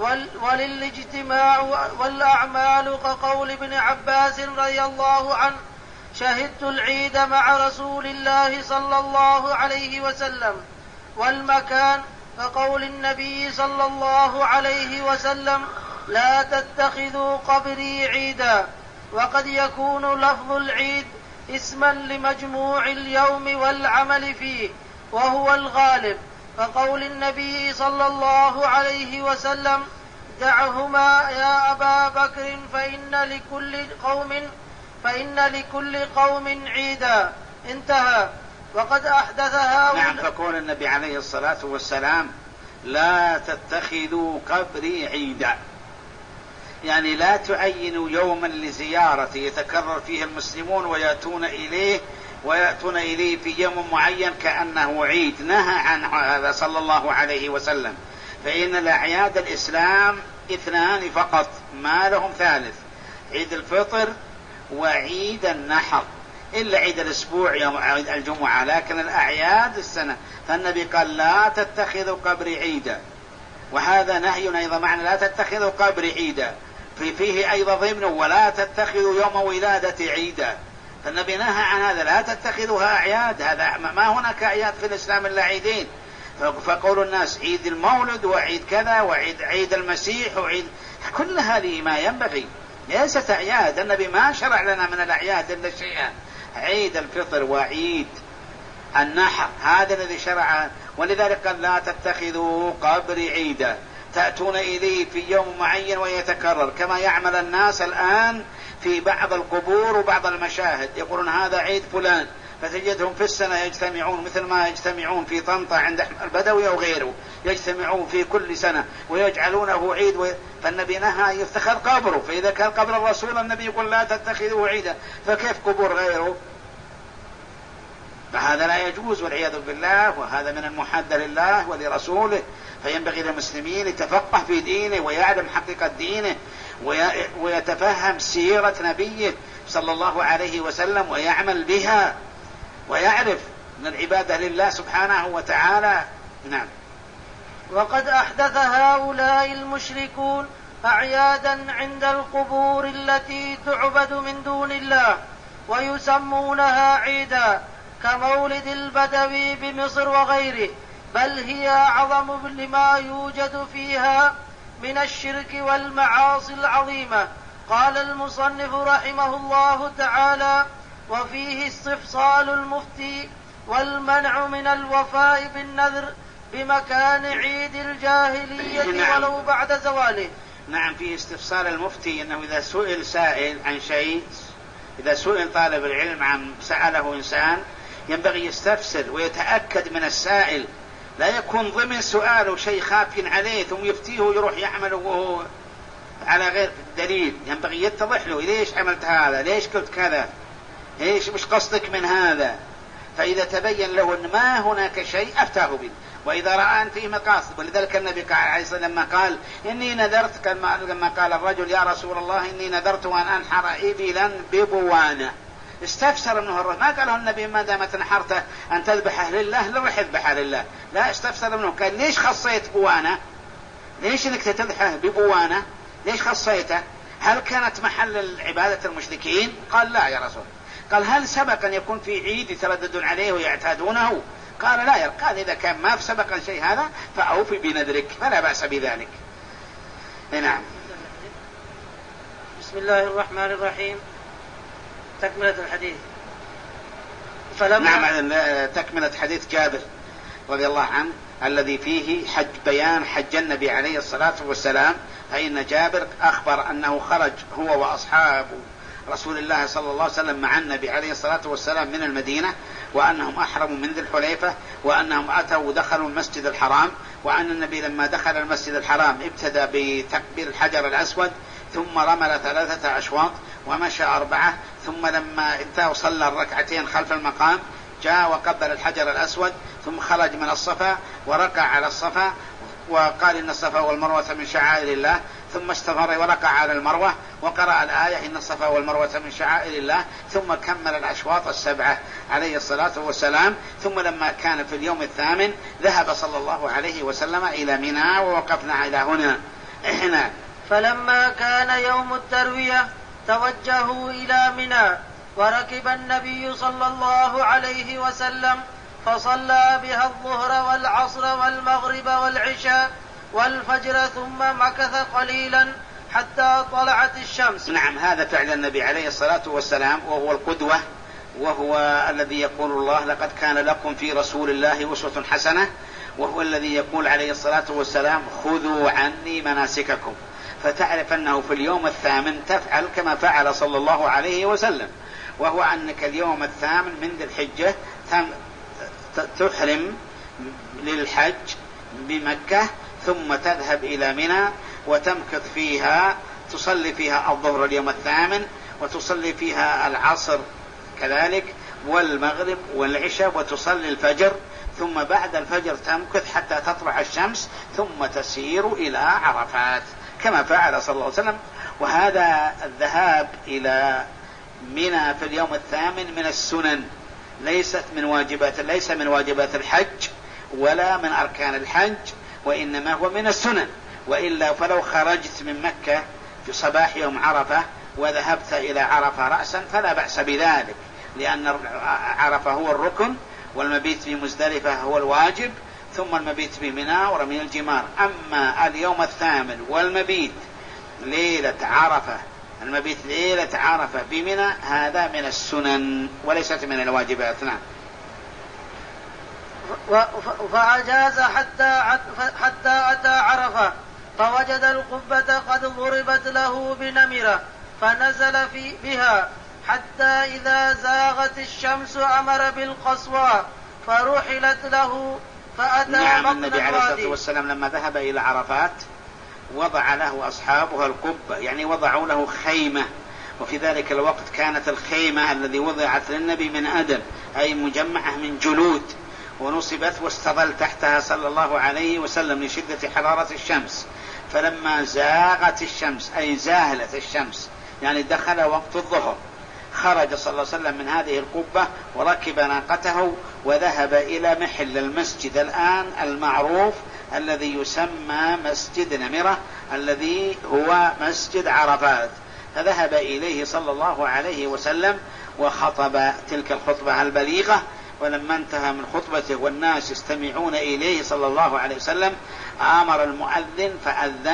[SPEAKER 2] وللاجتماع والأعمال، كقول ابن عباس رضي الله عنه شهدت العيد مع رسول الله صلى الله عليه وسلم. والمكان كقول النبي صلى الله عليه وسلم لا تتخذوا قبري عيدا. وقد يكون لفظ العيد اسما لمجموع اليوم والعمل فيه وهو الغالب، كقول النبي صلى الله عليه وسلم دعهما يا أبا بكر فإن لكل قوم فإن لكل قوم عيدا. انتهى. وقد أحدثها.
[SPEAKER 1] نعم. فقول النبي عليه الصلاة والسلام لا تتخذوا قبري عيدا، يعني لا تعينوا يوما لزيارة يتكرر فيه المسلمون ويأتون إليه ويأتون إليه في يوم معين كأنه عيد. نهى عن هذا صلى الله عليه وسلم، فإن الأعياد الإسلام اثنان فقط ما لهم ثالث، عيد الفطر وعيد النحر، إلا عيد الأسبوع يوم عيد الجمعة، لكن الأعياد السنة. فالنبي قال لا تتخذوا قبري عيدا، وهذا نهي أيضا معنى لا تتخذوا قبري عيدا، في فيه أيضا ضمن ولا تتخذوا يوم ولادة عيدا. فالنبي نهى عن هذا، لا تتخذوها أعياد، هذا ما هناك أعياد في الإسلام إلا عيدين. فقول الناس عيد المولد وعيد كذا وعيد عيد المسيح وعيد، كل هذه ما ينبغي ليست أعياد. النبي ما شرع لنا من الأعياد إلا شيئا، عيد الفطر وعيد النحر هذا الذي شرع. ولذلك قال لا تتخذوا قبري عيدا، تأتون إليه في يوم معين ويتكرر، كما يعمل الناس الآن في بعض القبور وبعض المشاهد، يقولون هذا عيد فلان، فتجدهم في السنة يجتمعون مثل ما يجتمعون في طنطا عند البدوي أو غيره، يجتمعون في كل سنة ويجعلونه عيد و... فالنبي نهى يفتخر قبره، فإذا كان قبر الرسول النبي يقول لا تتخذوه عيدا، فكيف قبور غيره؟ فهذا لا يجوز والعياذ بالله، وهذا من المحاد لله ولرسوله. فينبغي للمسلمين يتفقه في دينه ويعلم حقيقة دينه ويتفهم سيرة نبيه صلى الله عليه وسلم ويعمل بها ويعرف من العبادة لله سبحانه وتعالى. نعم.
[SPEAKER 2] وقد أحدث هؤلاء المشركون أعيادا عند القبور التي تعبد من دون الله ويسمونها عيدا، كمولد البدوي بمصر وغيره، بل هي أعظم لما يوجد فيها من الشرك والمعاصي العظيمة. قال المصنف رحمه الله تعالى: وفيه استفصال المفتي والمنع من الوفاء بالنذر بمكان عيد الجاهلية
[SPEAKER 1] نعم.
[SPEAKER 2] ولو بعد زواله.
[SPEAKER 1] نعم. في استفسار المفتي أنه إذا سئل سائل عن شيء، إذا سئل طالب العلم عن سأله إنسان ينبغي يستفسر ويتأكد من السائل، لا يكون ضمن سؤاله شيء خاف عليه ثم يفتيه ويروح يعمله وهو على غير دليل. ينبغي يتضح له ليش عملت هذا، ليش قلت كذا، ليش مش قصدك من هذا. فإذا تبين له أن ما هناك شيء أفتاه به، وإذا رأى أن فيه مقاصد. ولذلك النبي عليه الصلاة والسلام لما قال إني نذرت، لما قال الرجل يا رسول الله إني نذرت أن أنحر إبلا ببوانة، استفسر منه الرجل، ما قاله النبي ما دامت نحرته أن تذبحه لله لروح يذبحه لله، لا، استفسر منه قال ليش خصيت بوانة، ليش انك تذبحه ببوانة، ليش خصيته، هل كانت محل عبادة المشركين؟ قال لا يا رسول. قال هل سبق أن يكون في عيد يترددون عليه ويعتادونه؟ قال لا. قال إذا كان ما في سبق شيء هذا فأوفي بنذرك فلا بأس بذلك. نعم.
[SPEAKER 2] بسم الله الرحمن الرحيم. تكملة الحديث. فلما
[SPEAKER 1] نعم. تكملة حديث جابر رضي الله عنه الذي فيه حج بيان حج النبي عليه الصلاة والسلام. فإن جابر أخبر أنه خرج هو وأصحاب رسول الله صلى الله عليه وسلم مع النبي عليه الصلاة والسلام من المدينة، وأنهم أحرموا من ذي الحليفة، وأنهم أتوا ودخلوا المسجد الحرام، وأن النبي لما دخل المسجد الحرام ابتدى بتكبير الحجر الأسود، ثم رمل ثلاثة أشواط ومشى أربعة، ثم لما انتهى وصلى الركعتين خلف المقام جاء وقبل الحجر الأسود، ثم خرج من الصفا وركع على الصفا وقال إن الصفا والمروة من شعائر الله، ثم استمر وركع على المروة وقرأ الآية إن الصفا والمروة من شعائر الله، ثم كمل الأشواط السبعة عليه الصلاة والسلام. ثم لما كان في اليوم الثامن ذهب صلى الله عليه وسلم إلى منى، ووقفنا إلى هنا إحنا.
[SPEAKER 2] فلما كان يوم التروية توجهوا إلى منى، وركب النبي صلى الله عليه وسلم فصلى بها الظهر والعصر والمغرب والعشاء والفجر، ثم مكث قليلا حتى طلعت الشمس.
[SPEAKER 1] نعم. هذا فعل النبي عليه الصلاة والسلام، وهو القدوة، وهو الذي يقول الله لقد كان لكم في رسول الله أسوة حسنة، وهو الذي يقول عليه الصلاة والسلام خذوا عني مناسككم. فتعرف أنه في اليوم الثامن تفعل كما فعل صلى الله عليه وسلم، وهو أنك اليوم الثامن من ذي الحجة تحرم للحج بمكة، ثم تذهب إلى منى وتمكث فيها، تصلي فيها الظهر اليوم الثامن، وتصلي فيها العصر كذلك والمغرب والعشاء، وتصلي الفجر، ثم بعد الفجر تمكث حتى تطلع الشمس، ثم تسير إلى عرفات كما فعل صلى الله عليه وسلم. وهذا الذهاب إلى منى في اليوم الثامن من السنن، ليست من واجبات ليس من واجبات الحج ولا من أركان الحج، وإنما هو من السنن. وإلا فلو خرجت من مكة في صباح يوم عرفة وذهبت إلى عرفة رأسا فلا بأس بذلك، لأن عرفة هو الركن، والمبيت في مزدلفة هو الواجب، ثم المبيت في منى ورمي الجمار. أما اليوم الثامن والمبيت ليلة عرفة، المبيت ليلة عرفة بمنى، هذا من السنن وليست من الواجبات. نعم.
[SPEAKER 2] فأجاز حتى حتى أتى عرفة فوجد القبة قد ضربت له بنمرة، فنزل في بها حتى إذا زاغت الشمس أمر بالقصوى فرحلت له فأتى
[SPEAKER 1] نعم.
[SPEAKER 2] بطن
[SPEAKER 1] النبي عليه الصلاة
[SPEAKER 2] الوادي.
[SPEAKER 1] والسلام لما ذهب إلى عرفات وضع له أصحابها القبة، يعني وضعوا له خيمة، وفي ذلك الوقت كانت الخيمة الذي وضعت للنبي من أدم، أي مجمعة من جلود، ونصبت واستظل تحتها صلى الله عليه وسلم لشدة حرارة الشمس. فلما زاغت الشمس أي زاهلت الشمس، يعني دخل وقت الظهر، خرج صلى الله عليه وسلم من هذه القبة وركب ناقته وذهب إلى محل المسجد الآن المعروف الذي يسمى مسجد نمرة، الذي هو مسجد عرفات. فذهب إليه صلى الله عليه وسلم وخطب تلك الخطبة البليغة. ولما انتهى من خطبته والناس يستمعون إليه صلى الله عليه وسلم، آمر المؤذن فأذن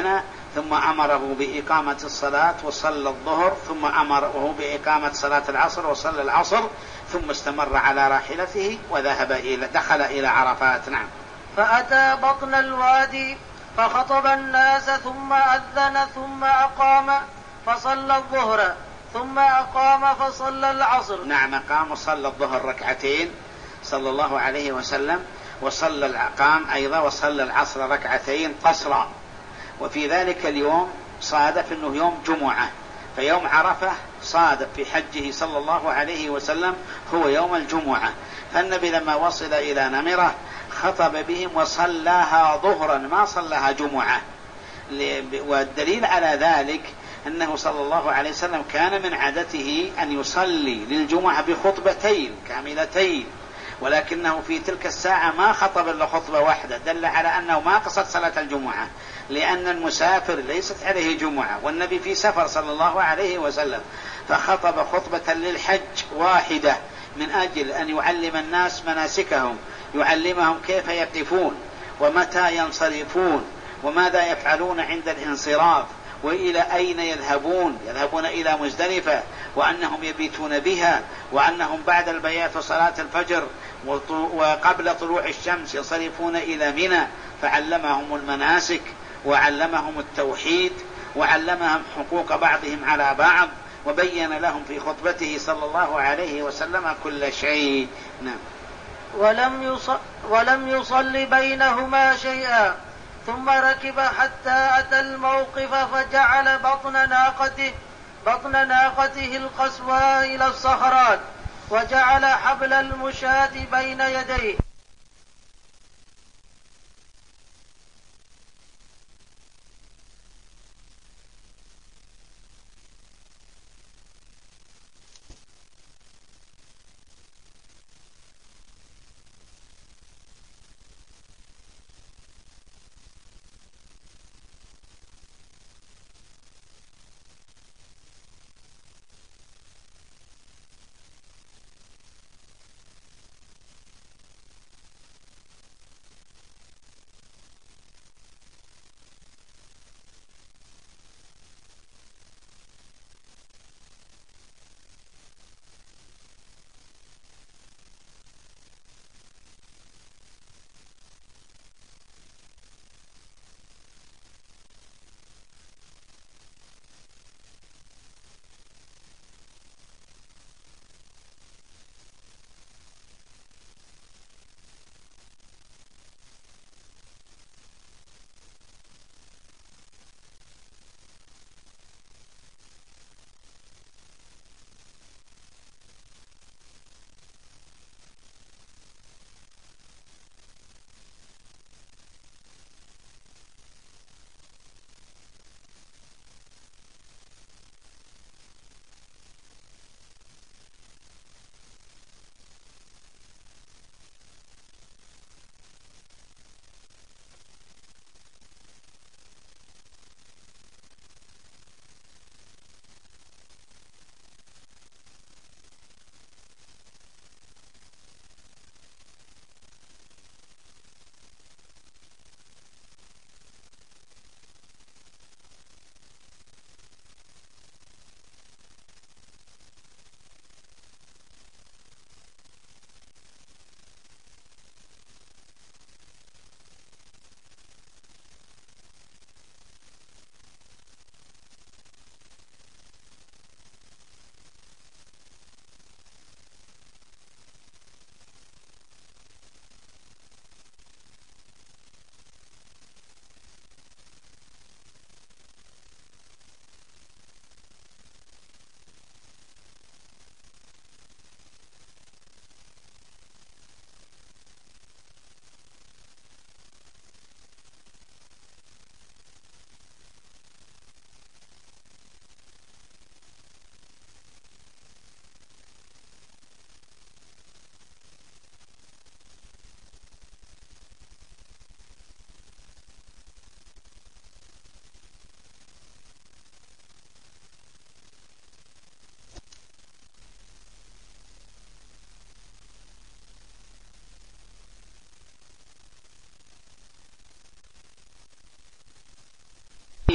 [SPEAKER 1] ثم أمره بإقامة الصلاة وصلى الظهر، ثم أمره بإقامة صلاة العصر وصلى العصر، ثم استمر على راحلته وذهب إلى دخل إلى عرفات. نعم.
[SPEAKER 2] فأتى بطن الوادي فخطب الناس ثم أذن ثم أقام فصلى الظهر ثم أقام فصلى العصر.
[SPEAKER 1] نعم، أقام وصلى الظهر ركعتين صلى الله عليه وسلم، وصلى الأقام أيضا وصلى العصر ركعتين قصرا. وفي ذلك اليوم صادف أنه يوم جمعة، فيوم عرفة صادف في حجه صلى الله عليه وسلم هو يوم الجمعة، فالنبي لما وصل إلى نمرة خطب بهم وصلاها ظهرا ما صلاها جمعة. والدليل على ذلك أنه صلى الله عليه وسلم كان من عادته أن يصلي للجمعة بخطبتين كاملتين، ولكنه في تلك الساعة ما خطب إلا خطبة واحدة، دل على أنه ما قصد صلاة الجمعة، لأن المسافر ليست عليه جمعة والنبي في سفر صلى الله عليه وسلم، فخطب خطبة للحج واحدة من أجل أن يعلم الناس مناسكهم، يعلمهم كيف يقفون ومتى ينصرفون وماذا يفعلون عند الانصراف وإلى أين يذهبون، يذهبون إلى مزدلفة، وأنهم يبيتون بها، وأنهم بعد البيات وصلاة الفجر وقبل طلوع الشمس ينصرفون إلى منى. فعلمهم المناسك وعلمهم التوحيد وعلمهم حقوق بعضهم على بعض، وبين لهم في خطبته صلى الله عليه وسلم كل شيء. نعم.
[SPEAKER 2] ولم يصل, ولم يصل بينهما شيئا، ثم ركب حتى أتى الموقف فجعل بطن ناقته بطن ناقته القصوى إلى الصخرات، وجعل حبل المشاة بين يديه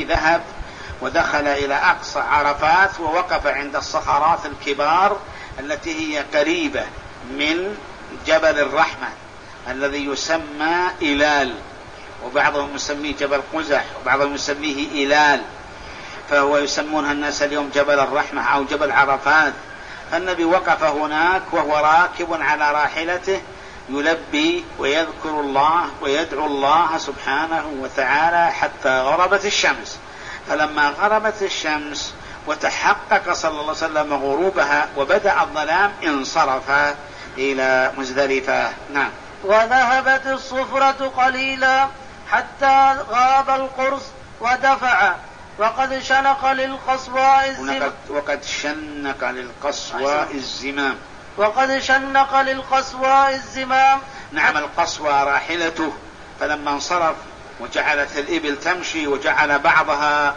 [SPEAKER 1] النبي ذهب ودخل إلى أقصى عرفات ووقف عند الصخرات الكبار التي هي قريبة من جبل الرحمة الذي يسمى إلال، وبعضهم يسميه جبل قزح وبعضهم يسميه إلال، فهو يسمونها الناس اليوم جبل الرحمة أو جبل عرفات. فالنبي وقف هناك وهو راكب على راحلته يلبي ويذكر الله ويدعو الله سبحانه وتعالى حتى غربت الشمس. فلما غربت الشمس وتحقق صلى الله عليه وسلم غروبها وبدأ الظلام انصرف إلى مزدلفة. نعم.
[SPEAKER 2] وذهبت الصفرة قليلا حتى غاب القرص ودفع، وقد شنق للقصواء الزمام
[SPEAKER 1] وقد شنق للقصواء الزمام
[SPEAKER 2] وقد شنق للقصواء الزمام
[SPEAKER 1] نعم. القصوى راحلته، فلما انصرف وجعلت الإبل تمشي وجعل بعضها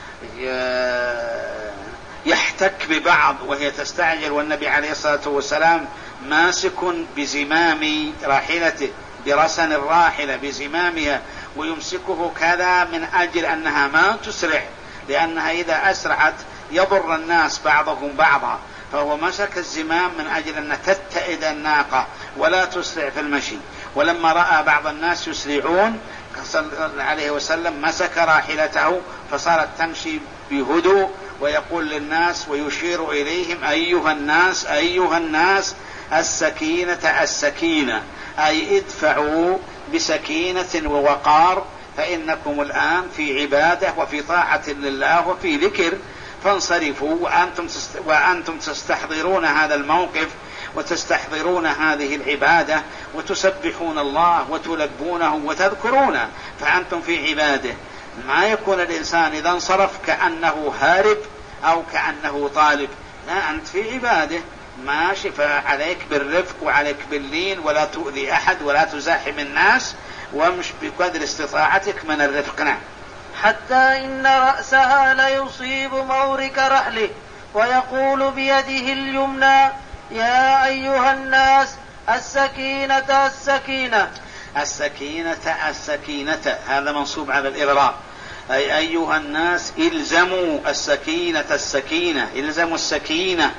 [SPEAKER 1] يحتك ببعض وهي تستعجل، والنبي عليه الصلاة والسلام ماسك بزمام راحلته برسن الراحلة بزمامها ويمسكه كذا من أجل أنها ما تسرع، لأنها إذا أسرعت يضر الناس بعضهم بعضا، فهو مسك الزمام من أجل أن تتئد الناقة ولا تسرع في المشي. ولما رأى بعض الناس يسرعون صلى الله عليه وسلم مسك راحلته فصارت تمشي بهدوء ويقول للناس ويشير إليهم أيها الناس أيها الناس السكينة السكينة، أي ادفعوا بسكينة ووقار، فإنكم الآن في عبادة وفي طاعة لله وفي ذكر، فانصرفوا وأنتم وأنتم تستحضرون هذا الموقف وتستحضرون هذه العبادة وتسبحون الله وتلبونه وتذكرونه، فأنتم في عبادة. ما يكون الإنسان إذا انصرف كأنه هارب أو كأنه طالب، لا، أنت في عبادة ماشي، فعليك بالرفق وعليك باللين ولا تؤذي أحد ولا تزاحم الناس ومش بقدر استطاعتك من الرفق. نعم.
[SPEAKER 2] حتى إن رأسها ليصيب مورك رحله ويقول بيده اليمنى يا أيها الناس السكينة السكينة
[SPEAKER 1] السكينة السكينة، هذا منصوب على الإضراب، أي أيها الناس إلزموا السكينة السكينة، إلزموا السكينة،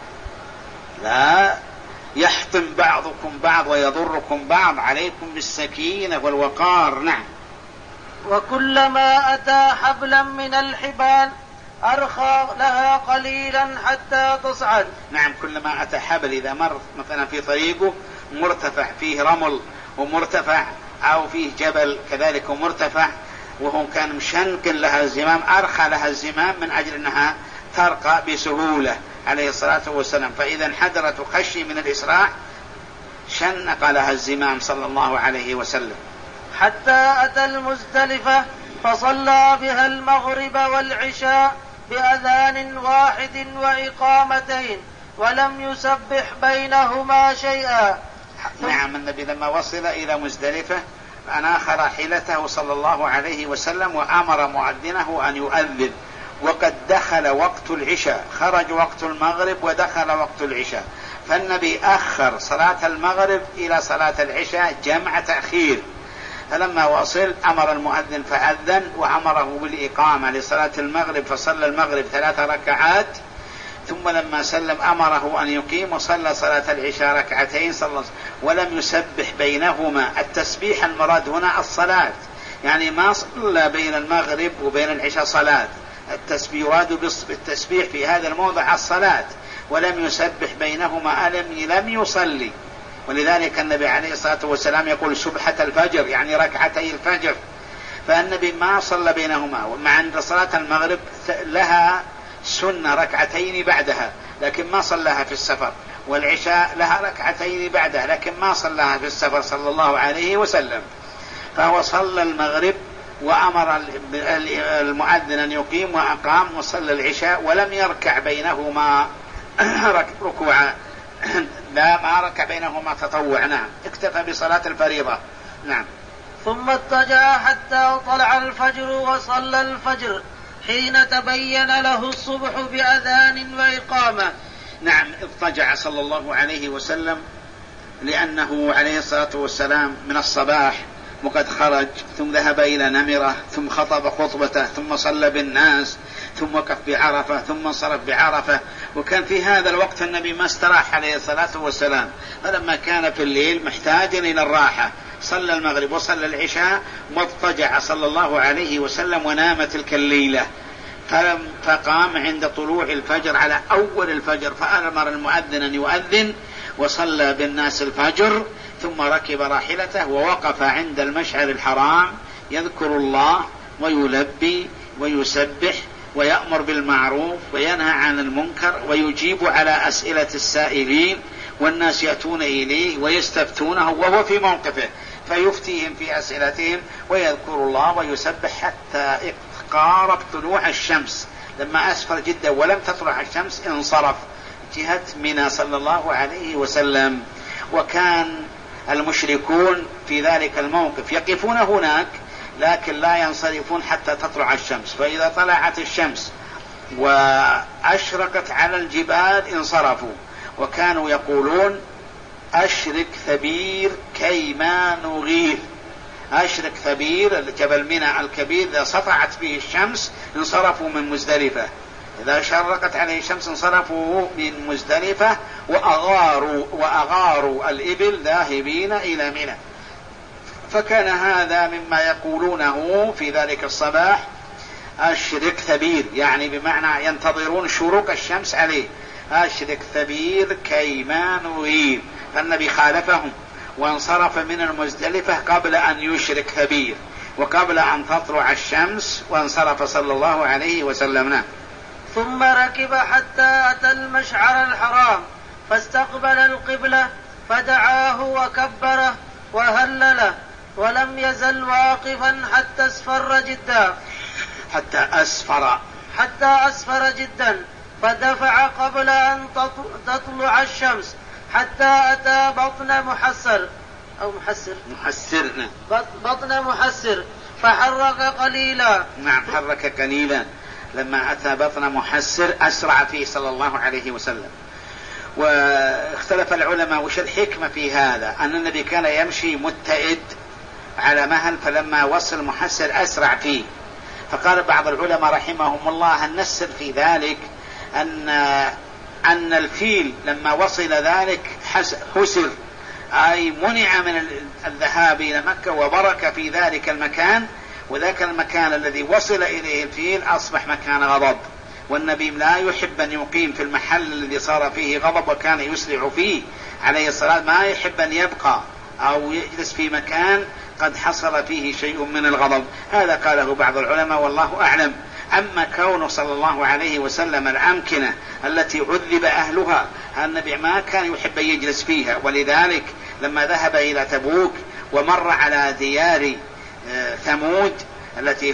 [SPEAKER 1] لا يحطم بعضكم بعض ويضركم بعض، عليكم بالسكينة والوقار. نعم.
[SPEAKER 2] وكلما أتى حبلا من الحبال أرخى لها قليلا حتى تصعد.
[SPEAKER 1] نعم. كلما أتى حبل إذا مر مثلا في طريقه مرتفع فيه رمل ومرتفع أو فيه جبل كذلك ومرتفع وهو كان مشنق لها الزمام أرخى لها الزمام من أجل أنها ترقى بسهولة عليه الصلاة والسلام، فإذا انحدرت خشي من الإسراع شنق لها الزمام صلى الله عليه وسلم.
[SPEAKER 2] حتى أتى المزدلفة فصلى بها المغرب والعشاء بأذان واحد وإقامتين ولم يسبح بينهما شيئا.
[SPEAKER 1] نعم. النبي لما وصل إلى مزدلفة أناخ راحلته صلى الله عليه وسلم وأمر مؤذنه أن يؤذن، وقد دخل وقت العشاء، خرج وقت المغرب ودخل وقت العشاء، فالنبي أخر صلاة المغرب إلى صلاة العشاء جمع تأخير. فلما وصل أمر المؤذن فأذن وأمره بالإقامة لصلاة المغرب، فصلى المغرب ثلاث ركعات، ثم لما سلم أمره أن يقيم وصلى صلاة العشاء ركعتين صلى، ولم يسبح بينهما. التسبيح المراد هنا الصلاة، يعني ما صلى بين المغرب وبين العشاء صلاة، التسبيح يراد بالتسبيح في هذا الموضع الصلاة، ولم يسبح بينهما، ألم لم يصلي. ولذلك النبي عليه الصلاة والسلام يقول سبحة الفجر، يعني ركعتي الفجر، فالنبي ما صلى بينهما، ومع أن صلاة المغرب لها سنة ركعتين بعدها لكن ما صلاها في السفر، والعشاء لها ركعتين بعدها لكن ما صلاها في السفر صلى الله عليه وسلم. فهو صلى المغرب وأمر المؤذن أن يقيم وأقام وصلى العشاء ولم يركع بينهما ركوعا، لا ما ركع بينهما تطوع. نعم. اكتفى بصلاة الفريضة. نعم.
[SPEAKER 2] ثم اضطجع حتى طلع الفجر وصلى الفجر حين تبين له الصبح بأذان وإقامة.
[SPEAKER 1] نعم. اضطجع صلى الله عليه وسلم لأنه عليه الصلاة والسلام من الصباح وقد خرج، ثم ذهب إلى نمرة، ثم خطب خطبته، ثم صلى بالناس، ثم وقف بعرفة، ثم انصرف بعرفة. وكان في هذا الوقت النبي ما استراح عليه الصلاة والسلام، فلما كان في الليل محتاجا إلى الراحة صلى المغرب وصلى العشاء واضطجع صلى الله عليه وسلم ونام تلك الليلة. فقام عند طلوع الفجر على أول الفجر، فأمر المؤذن أن يؤذن وصلى بالناس الفجر، ثم ركب راحلته ووقف عند المشعر الحرام يذكر الله ويلبي ويسبح ويأمر بالمعروف وينهى عن المنكر ويجيب على أسئلة السائلين، والناس يأتون إليه ويستفتونه وهو في موقفه فيفتيهم في أسئلتهم ويذكر الله ويسبح حتى قارب طلوع الشمس. لما أسفر جدا ولم تطلع الشمس انصرف جهة منى صلى الله عليه وسلم. وكان المشركون في ذلك الموقف يقفون هناك لكن لا ينصرفون حتى تطلع الشمس، فإذا طلعت الشمس وأشرقت على الجبال انصرفوا، وكانوا يقولون أشرك ثبير كيما نغير. أشرك ثبير جبل منى الكبير إذا سطعت به الشمس انصرفوا من مزدلفة، إذا شرقت عليه الشمس انصرفوا من مزدلفة وأغاروا, وأغاروا الإبل ذاهبين إلى منى. فكان هذا مما يقولونه في ذلك الصباح أشرك ثبير، يعني بمعنى ينتظرون شروق الشمس عليه. أشرك ثبير كيما نغير، فالنبي خالفهم وانصرف من المزدلفة قبل أن يشرك ثبير وقبل أن تطلع الشمس، وانصرف صلى الله عليه وسلم.
[SPEAKER 2] ثم ركب حتى أتى المشعر الحرام فاستقبل القبلة فدعاه وكبره وهلله، ولم يزل واقفا حتى أسفر جدا
[SPEAKER 1] حتى أسفر
[SPEAKER 2] حتى أسفر جدا فدفع قبل أن تطلع الشمس حتى أتى بطن محسر أو محسر
[SPEAKER 1] محسرنا
[SPEAKER 2] بطن محسر فحرك قليلا.
[SPEAKER 1] نعم حرك قليلا. لما أتى بطن محسر أسرع فيه صلى الله عليه وسلم. واختلف العلماء وش الحكمة في هذا، أن النبي كان يمشي متئد على مهل، فلما وصل محسر أسرع فيه. فقال بعض العلماء رحمهم الله أن السر في ذلك أن أن الفيل لما وصل ذلك حسر، أي منع من الذهاب إلى مكة وبرك في ذلك المكان، وذاك المكان الذي وصل إليه الفيل أصبح مكان غضب، والنبي لا يحب أن يقيم في المحل الذي صار فيه غضب وكان يسرع فيه عليه الصلاة، ما يحب أن يبقى أو يجلس في مكان قد حصل فيه شيء من الغضب. هذا قاله بعض العلماء والله أعلم. أما كونه صلى الله عليه وسلم الأمكنة التي عذب أهلها النبي ما كان يحب أن يجلس فيها، ولذلك لما ذهب إلى تبوك ومر على ديار ثمود التي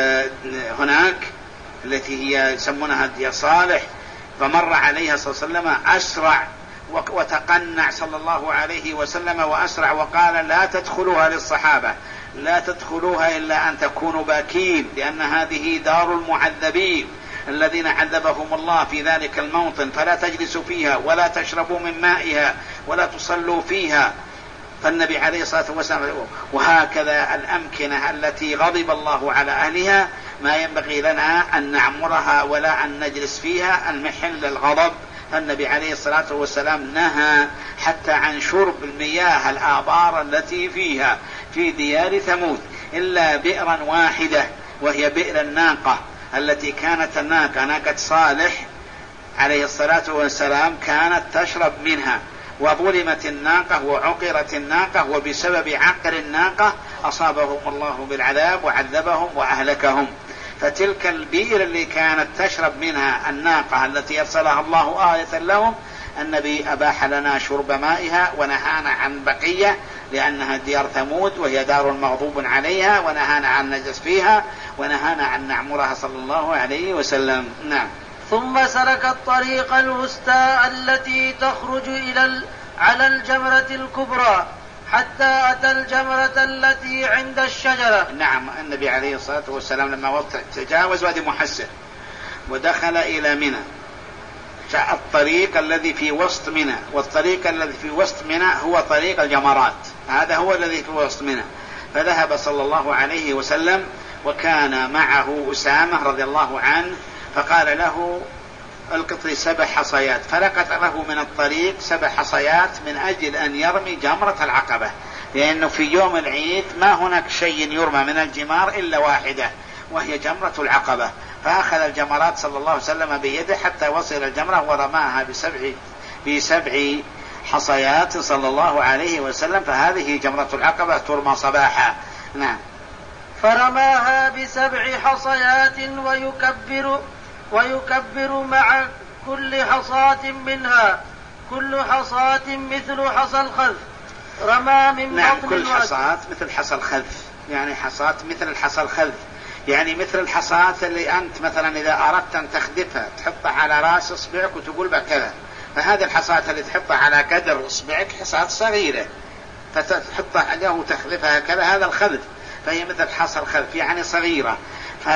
[SPEAKER 1] هناك التي هي يسمونها ديار صالح، فمر عليها صلى الله عليه وسلم أسرع وتقنع صلى الله عليه وسلم وأسرع وقال لا تدخلوها للصحابة، لا تدخلوها إلا أن تكونوا باكين، لأن هذه دار المعذبين الذين عذبهم الله في ذلك الموطن، فلا تجلسوا فيها ولا تشربوا من مائها ولا تصلوا فيها. فالنبي عليه الصلاة والسلام. وهكذا الأمكنة التي غضب الله على أهلها ما ينبغي لنا أن نعمرها ولا أن نجلس فيها المحل الغضب. فالنبي عليه الصلاة والسلام نهى حتى عن شرب المياه الآبار التي فيها في ديار ثمود إلا بئرا واحدة، وهي بئر الناقة التي كانت الناقة ناقة صالح عليه الصلاة والسلام كانت تشرب منها، وظلمت الناقة وعقرت الناقة، وبسبب عقر الناقة أصابهم الله بالعذاب وعذبهم وأهلكهم. فتلك البئر اللي كانت تشرب منها الناقة التي أرسلها الله آية لهم، النبي أباح لنا شرب مائها ونهانا عن بقية، لأنها ديار ثمود وهي دار مغضوب عليها، ونهانا عن نجس فيها ونهانا عن نعمرها صلى الله عليه وسلم. نعم.
[SPEAKER 2] ثم سلك الطريق الوسطى التي تخرج إلى على الجمرة الكبرى حتى أتى الجمرة التي عند الشجرة.
[SPEAKER 1] نعم. النبي عليه الصلاة والسلام لما تجاوز وادي محسر ودخل إلى منى، الطريق الذي في وسط منى، والطريق الذي في وسط منى هو طريق الجمرات، هذا هو الذي في وسط منى. فذهب صلى الله عليه وسلم وكان معه أسامة رضي الله عنه، فقال له القط لي سبع حصيات، فلقط له من الطريق سبع حصيات من أجل أن يرمي جمرة العقبة، لأنه في يوم العيد ما هناك شيء يرمى من الجمار إلا واحدة وهي جمرة العقبة. فأخذ الجمرات صلى الله عليه وسلم بيده حتى وصل الجمرة ورماها بسبع بسبع حصيات صلى الله عليه وسلم، فهذه جمرة العقبة ترمى صباحا. نعم.
[SPEAKER 2] فرماها بسبع حصيات ويكبر ويكبر مع كل حصاة منها كل حصاة مثل حصى الخلف، رمى من
[SPEAKER 1] نعم
[SPEAKER 2] بطن
[SPEAKER 1] كل
[SPEAKER 2] الواد.
[SPEAKER 1] حصاة مثل حصى الخلف، يعني حصاة مثل الحصى الخلف، يعني مثل الحصاة اللي أنت مثلا إذا أردت أن تخذفها تحطها على رأس إصبعك وتقول بكذا، فهذه الحصاة اللي تحطها على قدر إصبعك حصاة صغيرة فتحطها عليها وتخذفها كذا، هذا الخلف، فهي مثل حصى الخلف يعني صغيرة. ف...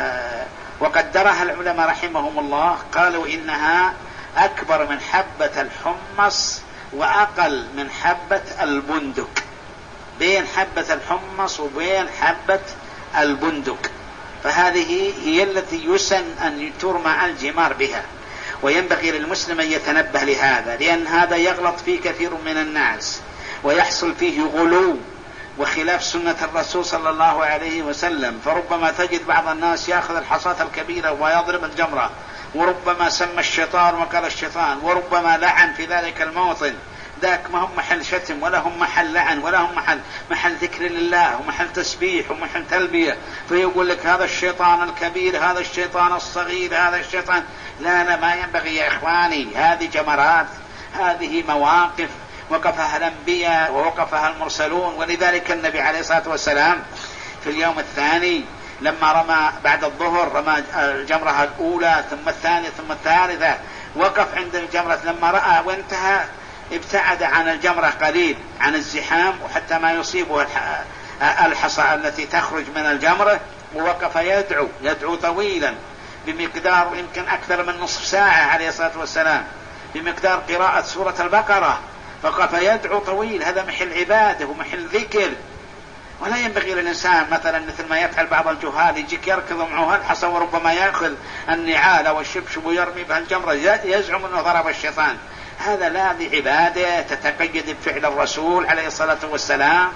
[SPEAKER 1] وقدرها العلماء رحمهم الله، قالوا إنها أكبر من حبة الحمص وأقل من حبة البندق، بين حبة الحمص وبين حبة البندق، فهذه هي التي يسن أن ترمى الجمار بها. وينبغي للمسلم أن يتنبه لهذا، لأن هذا يغلط فيه كثير من الناس ويحصل فيه غلو وخلاف سنة الرسول صلى الله عليه وسلم، فربما تجد بعض الناس يأخذ الحصاة الكبيرة ويضرب الجمرة، وربما سمى الشيطان وقال الشيطان، وربما لعن في ذلك الموطن، ذاك ما هم محل شتم ولا هم محل لعن ولا هم محل محل ذكر لله ومحل تسبيح ومحل تلبية، فيقول لك هذا الشيطان الكبير، هذا الشيطان الصغير، هذا الشيطان. لا لا، ما ينبغي يا إخواني، هذه جمرات، هذه مواقف وقفها الأنبياء ووقفها المرسلون. ولذلك النبي عليه الصلاة والسلام في اليوم الثاني لما رمى بعد الظهر رمى الجمرة الأولى ثم الثانية ثم الثالثة، وقف عند الجمرة لما رأى وانتهى ابتعد عن الجمرة قليل عن الزحام وحتى ما يصيبه الحصى التي تخرج من الجمرة، ووقف يدعو يدعو طويلا بمقدار يمكن أكثر من نصف ساعة عليه الصلاة والسلام، بمقدار قراءة سورة البقرة، فوقف يدعو طويل. هذا محل عبادة ومحل ذكر، ولا ينبغي للإنسان مثلا مثل ما يفعل بعض الجهال يجيك يركض معه الحصى وربما يأخذ النعال والشبشب ويرمي بها الجمرة يزعم أنه ضرب الشيطان. هذا لا لعبادة تتقيد بفعل الرسول عليه الصلاة والسلام،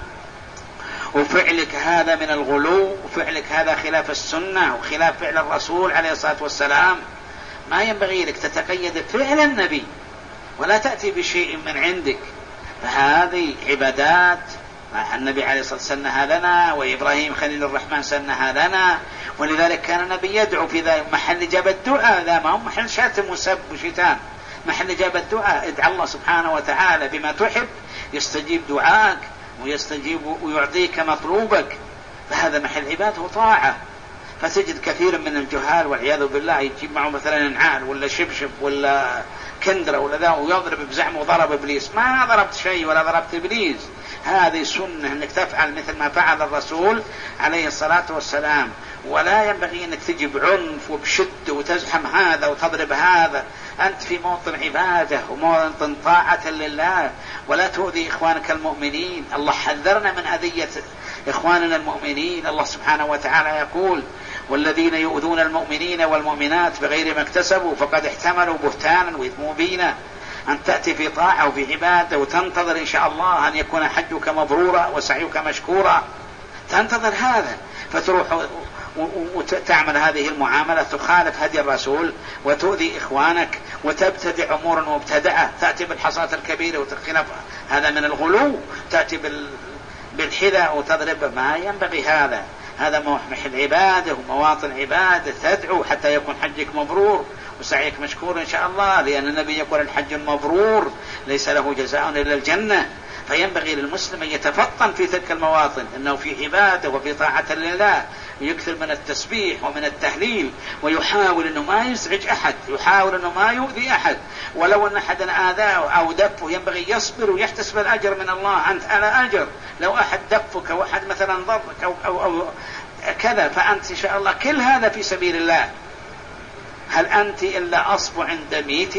[SPEAKER 1] وفعلك هذا من الغلو، وفعلك هذا خلاف السنة وخلاف فعل الرسول عليه الصلاة والسلام. ما ينبغي لك تتقيد بفعل النبي ولا تأتي بشيء من عندك، فهذه عبادات النبي عليه الصلاة والسلام سنها لنا، وإبراهيم خليل الرحمن سنها لنا. ولذلك كان النبي يدعو في ذلك محل جاب الدعاء، ذا ما هم محل شاتم وسب وشتام، محل جاب الدعاء. ادعى الله سبحانه وتعالى بما تحب يستجيب دعاك ويستجيب ويعطيك مطلوبك، فهذا محل عباده وطاعة. فتجد كثير من الجهال والعياذ بالله يجيب معه مثلا نعال ولا شبشب ولا كندرة ولا ذا ويضرب بزعمه وضرب إبليس. ما ضربت شيء ولا ضربت إبليس، هذه سنة أنك تفعل مثل ما فعل الرسول عليه الصلاة والسلام، ولا ينبغي أنك تجيب عنف وبشد وتزحم هذا وتضرب هذا. أنت في موطن عبادة وموطن طاعة لله، ولا تؤذي إخوانك المؤمنين. الله حذرنا من أذية إخواننا المؤمنين. الله سبحانه وتعالى يقول والذين يؤذون المؤمنين والمؤمنات بغير ما اكتسبوا فقد احتملوا بهتانا وإثما مبينا. أن تأتي في طاعة وفي عبادة وتنتظر إن شاء الله أن يكون حجك مبرورا وسعيك مشكورا، تنتظر هذا، فتروح وتعمل هذه المعاملة تخالف هدي الرسول وتؤذي إخوانك وتبتدع أمور مبتدعة، تأتي بالحصاة الكبيرة وتخلف، هذا من الغلو. تأتي بالحذاء وتضرب، ما ينبغي هذا. هذا محل عبادة ومواطن عبادة، تدعو حتى يكون حجك مبرور وسعيك مشكور إن شاء الله، لأن النبي يقول الحج المبرور ليس له جزاء إلا الجنة. فينبغي للمسلم أن يتفطن في تلك المواطن، أنه في عبادة وفي طاعة لله، يكثر من التسبيح ومن التهليل، ويحاول أنه ما يزعج أحد، يحاول أنه ما يؤذي أحد. ولو أن أحدا آذاه أو دفه ينبغي يصبر ويحتسب الأجر من الله، أنت على أجر. لو أحد دفك أو أحد مثلا ضرك أو, أو, أو كذا، فأنت إن شاء الله كل هذا في سبيل الله. هل أنت إلا أصب عند ميتي؟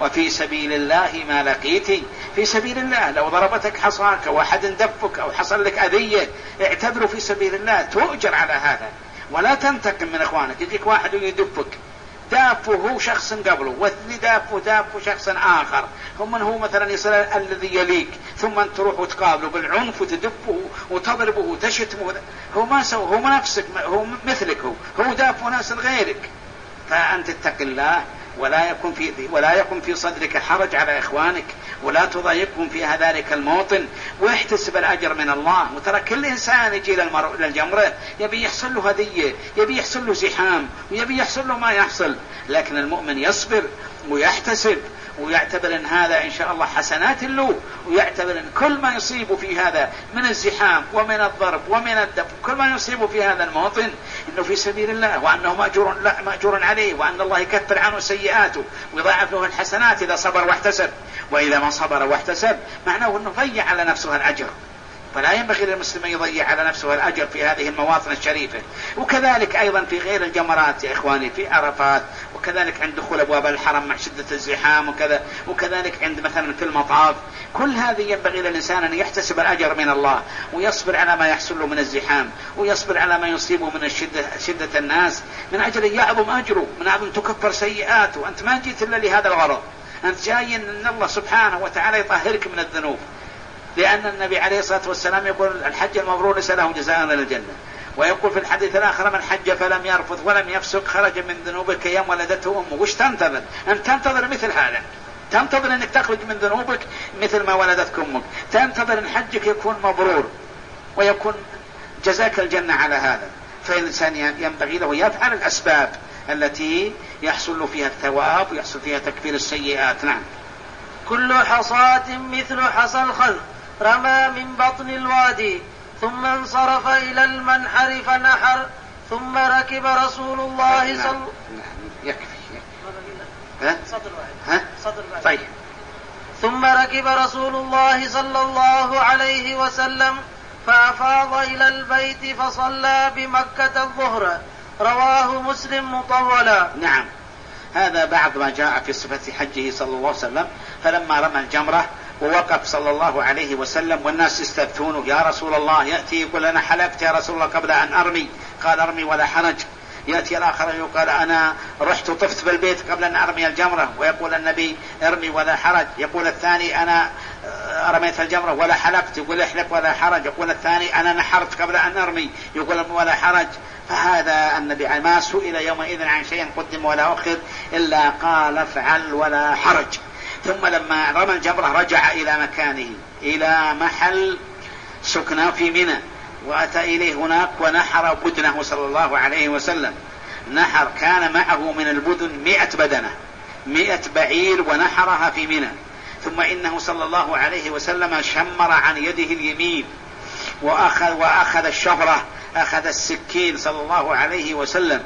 [SPEAKER 1] وفي سبيل الله ما لقيت. في سبيل الله لو ضربتك حصاك أو أحد دفك أو حصل لك أذية اعتبروا في سبيل الله، تؤجر على هذا، ولا تنتقم من إخوانك. يجيك واحد يدفك دافه هو شخص قبله، والذي دافه دافه شخص آخر، ثم هو مثلا يصل الذي يليك، ثم أنت تروح وتقابله بالعنف وتدفه وتضربه وتشتمه. هو ما سوى، هو نفسك، هو مثلك، هو هو دافه ناس غيرك. فأنت اتق الله، ولا يكون في ولا يكون في صدرك حرج على إخوانك، ولا تضايقهم في ذلك الموطن، واحتسب الأجر من الله. وترى كل إنسان يجي إلى الجمرة يبي يحصل له هدية، يبي يحصل له زحام، ويبي يحصل له ما يحصل، لكن المؤمن يصبر ويحتسب ويعتبر أن هذا إن شاء الله حسنات له، ويعتبر أن كل ما يصيب في هذا من الزحام ومن الضرب ومن الدف، كل ما يصيب في هذا الموطن إنه في سبيل الله، وأنه مأجور, لا مأجور عليه، وأن الله يكفر عنه سيئاته ويضاعف له الحسنات إذا صبر واحتسب. وإذا ما صبر واحتسب معناه أنه ضيع على نفسه الأجر، فلا ينبغي للمسلم يضيع على نفسه الأجر في هذه المواطن الشريفة. وكذلك أيضا في غير الجمرات يا إخواني، في عرفات، وكذلك عند دخول أبواب الحرم مع شدة الزحام وكذا، وكذلك عند مثلا في المطاف. كل هذه ينبغي للإنسان أن يحتسب الأجر من الله، ويصبر على ما يحصل له من الزحام، ويصبر على ما يصيبه من الشدة شدة الناس، من أجل يعظم أجره، من أجل تكفر سيئاته. أنت ما جيت إلا لهذا الغرض، أنت جاي أن الله سبحانه وتعالى يطهرك من الذنوب، لأن النبي عليه الصلاة والسلام يقول الحج المبرور ليس له جزاء إلا الجنة. ويقول في الحديث الآخر من حج فلم يرفث ولم يفسق خرج من ذنوبه كيوم ولدته أمه. وش تنتظر؟ أنت تنتظر مثل هذا، تنتظر أنك تخرج من ذنوبك مثل ما ولدتك أمك، تنتظر أن حجك يكون مبرور ويكون جزاك الجنة على هذا. فالإنسان ينبغي له يفعل الأسباب التي يحصل له فيها الثواب ويحصل فيها تكفير السيئات. نعم.
[SPEAKER 2] كل حصاة مثل حصى الخذ رمى من بطن الوادي ثم انصرف إلى المنحر فنحر ثم ركب رسول الله صلى
[SPEAKER 1] يكفي ها؟ ها؟ طيب.
[SPEAKER 2] ثم ركب رسول الله صلى الله عليه وسلم فأفاض إلى البيت فصلى بمكة الظهر. رواه مسلم مطولا.
[SPEAKER 1] نعم. هذا بعض ما جاء في صفة حجه صلى الله عليه وسلم. فلما رمى الجمرة ووقف صلى الله عليه وسلم والناس يستفتونه يا رسول الله، يأتي يقول أنا حلقت يا رسول الله قبل أن أرمي، قال أرمي ولا حرج. يأتي الآخر يقول أنا رحت طفت بالبيت قبل أن أرمي الجمرة، ويقول النبي ارمي ولا حرج. يقول الثاني أنا رميت الجمرة ولا حلقت، يقول احلق ولا حرج. يقول الثاني أنا نحرت قبل أن أرمي، يقول ولا حرج. فهذا النبي ما سئل يومئذ عن شيء قدم ولا أخر إلا قال افعل ولا حرج. ثم لما رمى الجمرة رجع إلى مكانه، إلى محل سكنه في منى، وأتى إليه هناك ونحر بدنه صلى الله عليه وسلم. نحر كان معه من البدن مئة بدنة، مئة بعير، ونحرها في منى. ثم إنه صلى الله عليه وسلم شمر عن يده اليمين وأخذ, وأخذ الشفرة، أخذ السكين صلى الله عليه وسلم،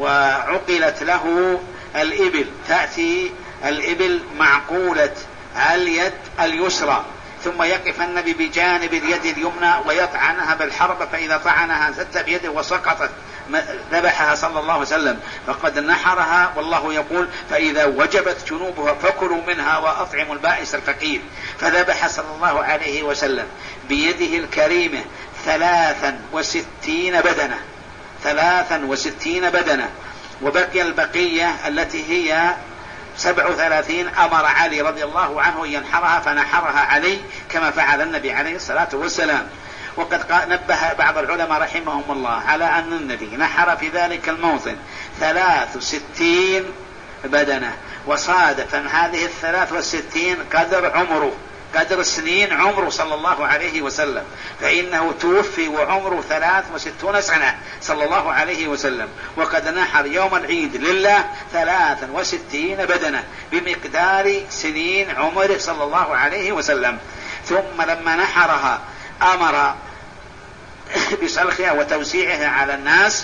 [SPEAKER 1] وعقلت له الإبل. تأتي الإبل معقولة اليد اليسرى، ثم يقف النبي بجانب اليد اليمنى ويطعنها بالحربة، فإذا طعنها زدت بيده وسقطت ذبحها صلى الله عليه وسلم. فقد نحرها، والله يقول فإذا وجبت جنوبها فكلوا منها وأطعموا البائس الفقير. فذبح صلى الله عليه وسلم بيده الكريمة ثلاثا وستين بدنة، ثلاثا وستين بدنة، وبقي البقية التي هي سبع وثلاثين أمر علي رضي الله عنه أن ينحرها، فنحرها علي كما فعل النبي عليه الصلاة والسلام. وقد نبه بعض العلماء رحمهم الله على أن النبي نحر في ذلك الموطن ثلاث وستين بدنة، وصادف أن هذه الثلاث وستين قدر عمره، قدر سنين عمره صلى الله عليه وسلم، فإنه توفي وعمره ثلاث وستون سنة صلى الله عليه وسلم. وقد نحر يوم العيد لله ثلاث وستين بدنة بمقدار سنين عمره صلى الله عليه وسلم. ثم لما نحرها أمر بسلخها وتوسيعها على الناس،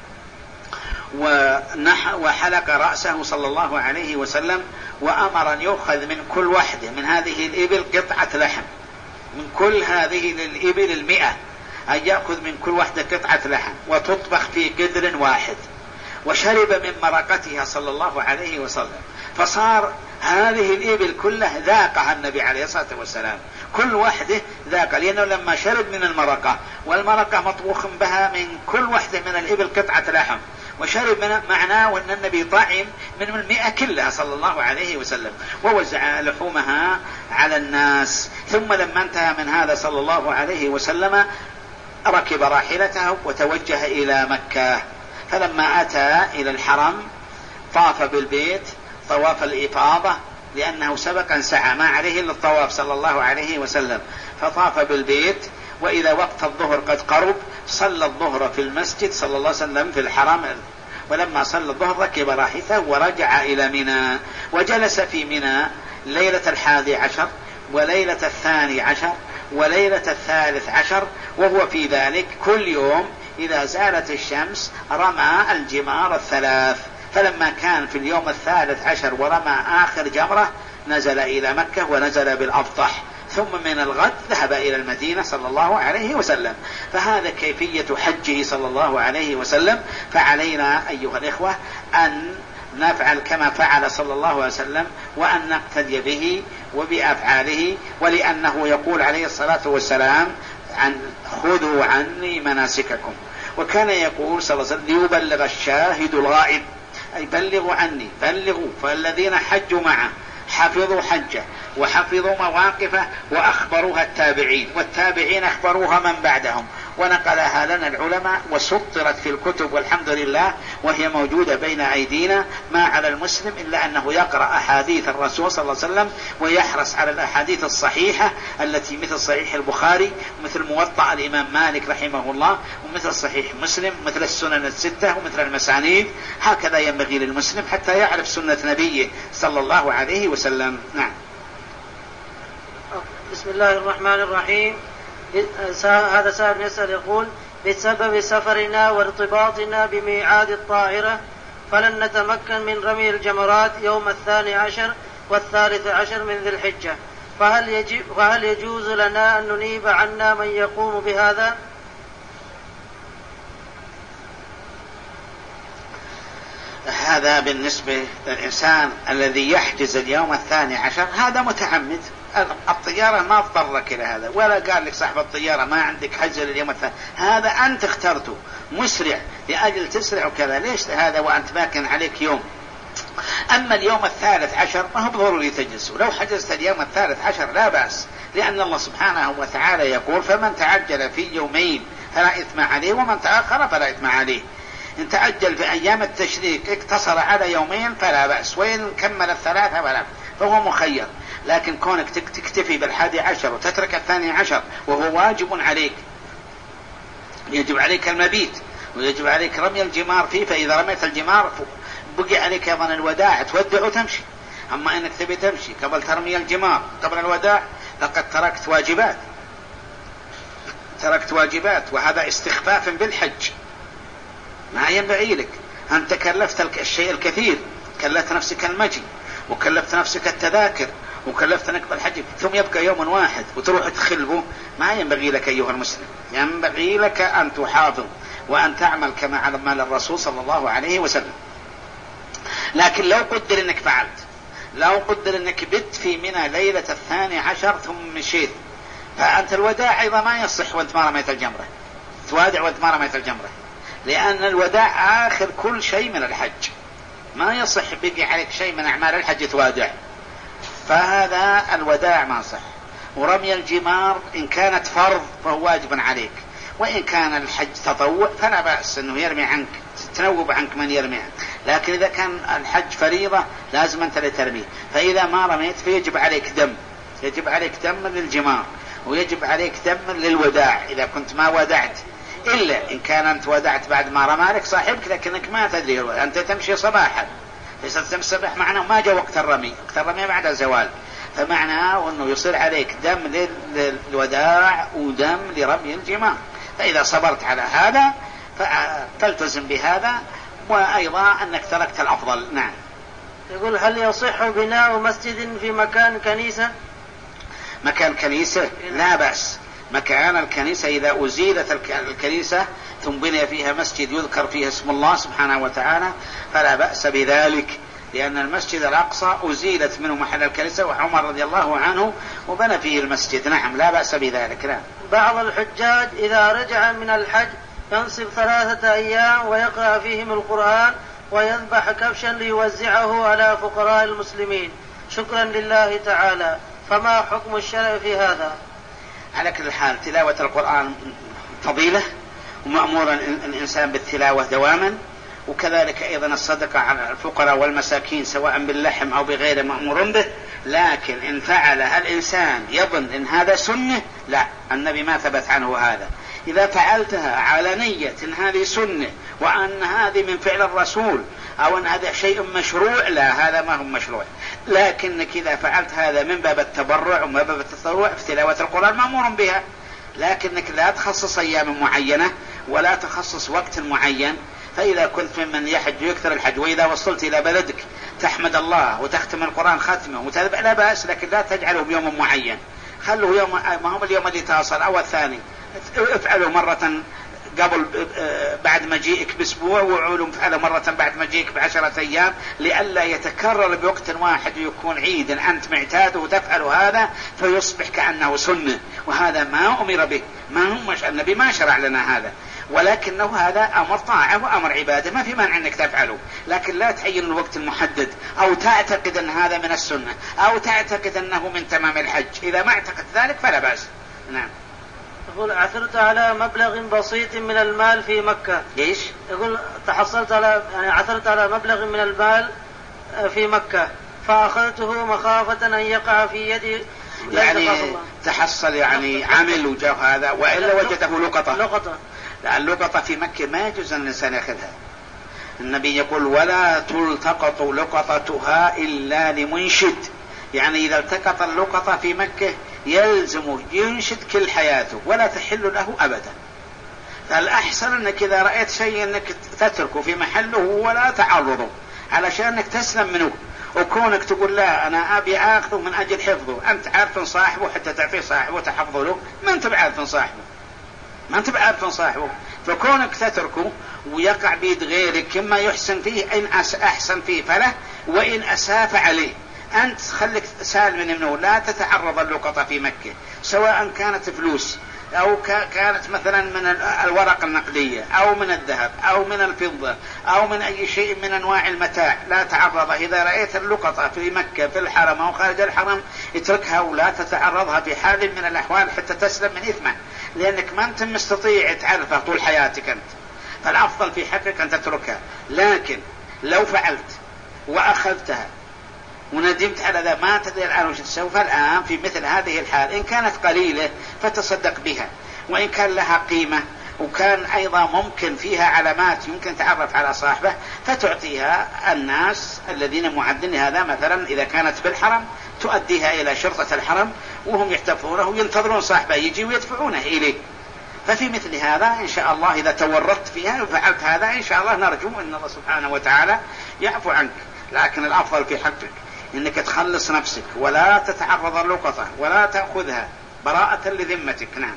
[SPEAKER 1] وحلق رأسه صلى الله عليه وسلم، وأمر أن يؤخذ من كل واحدة من هذه الإبل قطعة لحم، من كل هذه الإبل المئة أن يأخذ من كل واحدة قطعة لحم وتطبخ في قدر واحد. وشرب من مرقتها صلى الله عليه وسلم، فصار هذه الإبل كلها ذاقها النبي عليه الصلاة والسلام، كل واحدة ذاق، لأنه لما شرب من المرقة، والمرقة مطبوخ بها من كل واحدة من الإبل قطعة لحم، وشرب من معناه وأن النبي طعم من المئة كلها صلى الله عليه وسلم، ووزع لحومها على الناس. ثم لما انتهى من هذا صلى الله عليه وسلم ركب راحلته وتوجه إلى مكة. فلما أتى إلى الحرم طاف بالبيت طواف الإفاضة، لأنه سبق أن سعى ما عليه إلا الطواف صلى الله عليه وسلم، فطاف بالبيت. وإذا وقت الظهر قد قرب صلى الظهر في المسجد صلى الله عليه وسلم في الحرم. ولما صلى الظهر ركب راحلته ورجع إلى منى، وجلس في منى ليلة الحادي عشر وليلة الثاني عشر وليلة الثالث عشر، وهو في ذلك كل يوم إذا زالت الشمس رمى الجمار الثلاث. فلما كان في اليوم الثالث عشر ورمى آخر جمرة نزل إلى مكة ونزل بالأبطح، ثم من الغد ذهب إلى المدينة صلى الله عليه وسلم. فهذا كيفية حجه صلى الله عليه وسلم. فعلينا أيها الإخوة أن نفعل كما فعل صلى الله عليه وسلم، وأن نقتدي به وبأفعاله، ولأنه يقول عليه الصلاة والسلام عن خذوا عني مناسككم. وكان يقول صلى الله عليه وسلم ليبلغ الشاهد الغائب، أي بلغوا عني، بلغوا. فالذين حجوا معه حفظوا حجه وحفظوا مواقفه وأخبروها التابعين، والتابعين أخبروها من بعدهم، ونقلها لنا العلماء وسطرت في الكتب والحمد لله، وهي موجودة بين أيدينا. ما على المسلم إلا أنه يقرأ أحاديث الرسول صلى الله عليه وسلم ويحرص على الأحاديث الصحيحة التي مثل صحيح البخاري، مثل موطأ الإمام مالك رحمه الله، ومثل صحيح مسلم، مثل السنن الستة، ومثل المسانيد. هكذا ينبغي للمسلم حتى يعرف سنة نبيه صلى الله عليه وسلم. نعم.
[SPEAKER 2] بسم الله الرحمن الرحيم. هذا سائل يسأل يقول: بسبب سفرنا وارتباطنا بميعاد الطائرة فلن نتمكن من رمي الجمرات يوم الثاني عشر والثالث عشر من ذي الحجة، فهل, يجب فهل يجوز لنا أن ننيب عنا من يقوم بهذا؟
[SPEAKER 1] هذا بالنسبة للإنسان الذي يحجز اليوم الثاني عشر هذا متعمد. الطيارة ما اضطرك إلى هذا، ولا قال لك صاحب الطيارة ما عندك حجز اليوم الثاني، هذا أنت اخترته مسرع لأجل تسرع وكذا. ليش هذا وأنت باكن عليك يوم؟ أما اليوم الثالث عشر ما هو ضروري تجلس، ولو حجزت اليوم الثالث عشر لا بأس، لأن الله سبحانه وتعالى يقول: فمن تعجل في يومين فلا إثم عليه ومن تأخر فلا إثم عليه. إن تعجل في أيام التشريك اقتصر على يومين فلا بأس، وإن كمل الثلاثة فلا بأس، فهو مخير. لكن كونك تكتفي بالحادي عشر وتترك الثاني عشر وهو واجب عليك، يجب عليك المبيت ويجب عليك رمي الجمار فيه، فإذا رميت الجمار بقي عليك أيضا الوداع، تودع وتمشي. أما إنك تبي تمشي قبل ترمي الجمار قبل الوداع لقد تركت واجبات، تركت واجبات، وهذا استخفاف بالحج. ما ينبغي لك. أنت كلفت الشيء الكثير، كلفت نفسك المجي وكلفت نفسك التذاكر وكلفت نقض الحج، ثم يبقى يوم واحد وتروح تخلبه. ما ينبغي لك أيها المسلم، ينبغي لك أن تحافظ وأن تعمل كما علم الرسول صلى الله عليه وسلم. لكن لو قدر أنك فعلت، لو قدر أنك بت في منى ليلة الثاني عشر ثم مشيت، فأنت الوداع أيضا ما يصح وأنت ما رميت الجمرة، توادع وأنت ما رميت الجمرة، لأن الوداع آخر كل شيء من الحج، ما يصح بقي عليك شيء من أعمال الحج توادع، فهذا الوداع ما صح. ورمي الجمار إن كانت فرض فهو واجب عليك، وإن كان الحج تطوع فلا بأس أنه يرمي عنك، تنوب عنك من يرمي عنك. لكن إذا كان الحج فريضة لازم أنت لترميه، فإذا ما رميت فيجب عليك دم، يجب عليك دم للجمار، ويجب عليك دم للوداع إذا كنت ما ودعت، إلا إن كان أنت ودعت بعد ما رمى لك صاحبك لكنك ما تدري، أنت تمشي صباحا، ليس تمشي صباح معناه ما جاء وقت الرمي، وقت الرمي بعد الزوال، فمعناه أنه يصير عليك دم للوداع ودم لرمي الجمار. فإذا صبرت على هذا فالتزم بهذا، وأيضا أنك تركت الأفضل. نعم.
[SPEAKER 2] يقول: هل يصح بناء مسجد في مكان كنيسة؟
[SPEAKER 1] مكان كنيسة لا بأس. مكان الكنيسة إذا أزيلت الكنيسة ثم بني فيها مسجد يذكر فيه اسم الله سبحانه وتعالى فلا بأس بذلك، لأن المسجد الأقصى أزيلت منه محل الكنيسة وعمر رضي الله عنه وبنى فيه المسجد. نعم لا بأس بذلك. لا.
[SPEAKER 2] بعض الحجاج إذا رجع من الحج ينصب ثلاثة أيام ويقرأ فيهم القرآن ويذبح كبشا ليوزعه على فقراء المسلمين شكرا لله تعالى، فما حكم الشرع في هذا؟
[SPEAKER 1] على كل حال تلاوة القرآن فضيلة ومأمور الإنسان بالتلاوة دواما، وكذلك أيضا الصدقة على الفقراء والمساكين سواء باللحم أو بغيره مأمور به. لكن إن فعلها الإنسان يظن إن هذا سنة، لا، النبي ما ثبت عنه هذا. إذا فعلتها على نية إن هذه سنة وأن هذه من فعل الرسول أو أن هذا شيء مشروع، لا، هذا ما هو مشروع. لكنك إذا فعلت هذا من باب التبرع ومن باب التطوع في تلاوة القرآن مأمور بها، لكنك لا تخصص أيام معينة ولا تخصص وقت معين. فإذا كنت ممن يحج يكثر الحج وإذا وصلت إلى بلدك تحمد الله وتختم القرآن ختمه وتذبح لا بأس، لكن لا تجعله بيوم معين. خلوه يوم ما هو اليوم اللي تصل أو الثاني، افعله مرة قبل بعد مجيئك باسبوع وعلم فعله مرة بعد مجيئك بعشرة أيام، لئلا يتكرر بوقت واحد ويكون عيد أنت معتاد وتفعل هذا فيصبح كأنه سنة، وهذا ما أمر به، ما هم النبي ما شرع لنا هذا، ولكنه هذا أمر طاعة وأمر عبادة ما في مانع أنك تفعله، لكن لا تعين الوقت المحدد أو تعتقد أن هذا من السنة أو تعتقد أنه من تمام الحج. إذا ما اعتقد ذلك فلا بأس. نعم.
[SPEAKER 2] يقول عثرت على مبلغ بسيط من المال في مكة.
[SPEAKER 1] ايش؟
[SPEAKER 2] يقول تحصلت على يعني عثرت على مبلغ من المال في مكة فأخذته مخافة أن يقع في يدي،
[SPEAKER 1] يعني تحصل يعني عمل وجاء هذا وإلا وجده لقطة.
[SPEAKER 2] لقطة.
[SPEAKER 1] لا، اللقطة في مكة ما يجوز أن الإنسان يأخذها. النبي يقول ولا تلتقط لقطتها إلا لمنشد، يعني إذا التقط اللقطة في مكة يلزمه ينشد كل حياته ولا تحل له أبدا. فالأحسن أنك إذا رأيت شيء أنك تتركه في محله ولا تعرضه علشان أنك تسلم منه، وكونك تقول لا أنا أبي أخذه من أجل حفظه، أنت عارف صاحبه حتى تعطيه صاحبه وتحفظه له، ما أنت بعارف صاحبه ما أنت بعارف صاحبه، فكونك تتركه ويقع بيد غيرك كما يحسن فيه إن أحسن فيه فله وإن أساف عليه، أنت خليك سالم منه، لا تتعرض اللقطة في مكة سواء كانت فلوس أو كانت مثلا من الورق النقدية أو من الذهب أو من الفضة أو من أي شيء من أنواع المتاع، لا تعرض. إذا رأيت اللقطة في مكة في الحرم أو خارج الحرم اتركها ولا تتعرضها في حال من الأحوال حتى تسلم من إثمه، لأنك ما أنت مستطيع تعرفها طول حياتك أنت، فالأفضل في حقك أن تتركها. لكن لو فعلت وأخذتها وندمت على ذا ما تدري الآن وش تسوي، فالآن في مثل هذه الحال إن كانت قليلة فتصدق بها، وإن كان لها قيمة وكان أيضا ممكن فيها علامات يمكن تعرف على صاحبه فتعطيها الناس الذين معدين هذا، مثلا إذا كانت بالحرم تؤديها إلى شرطة الحرم وهم يحتفظونه وينتظرون صاحبه يجي ويدفعونه إليه. ففي مثل هذا إن شاء الله إذا تورطت فيها وفعلت هذا إن شاء الله نرجو أن الله سبحانه وتعالى يعفو عنك، لكن الأفضل في حقك إنك تخلص نفسك ولا تتعرض اللقطة ولا تأخذها براءة لذمتك. نعم.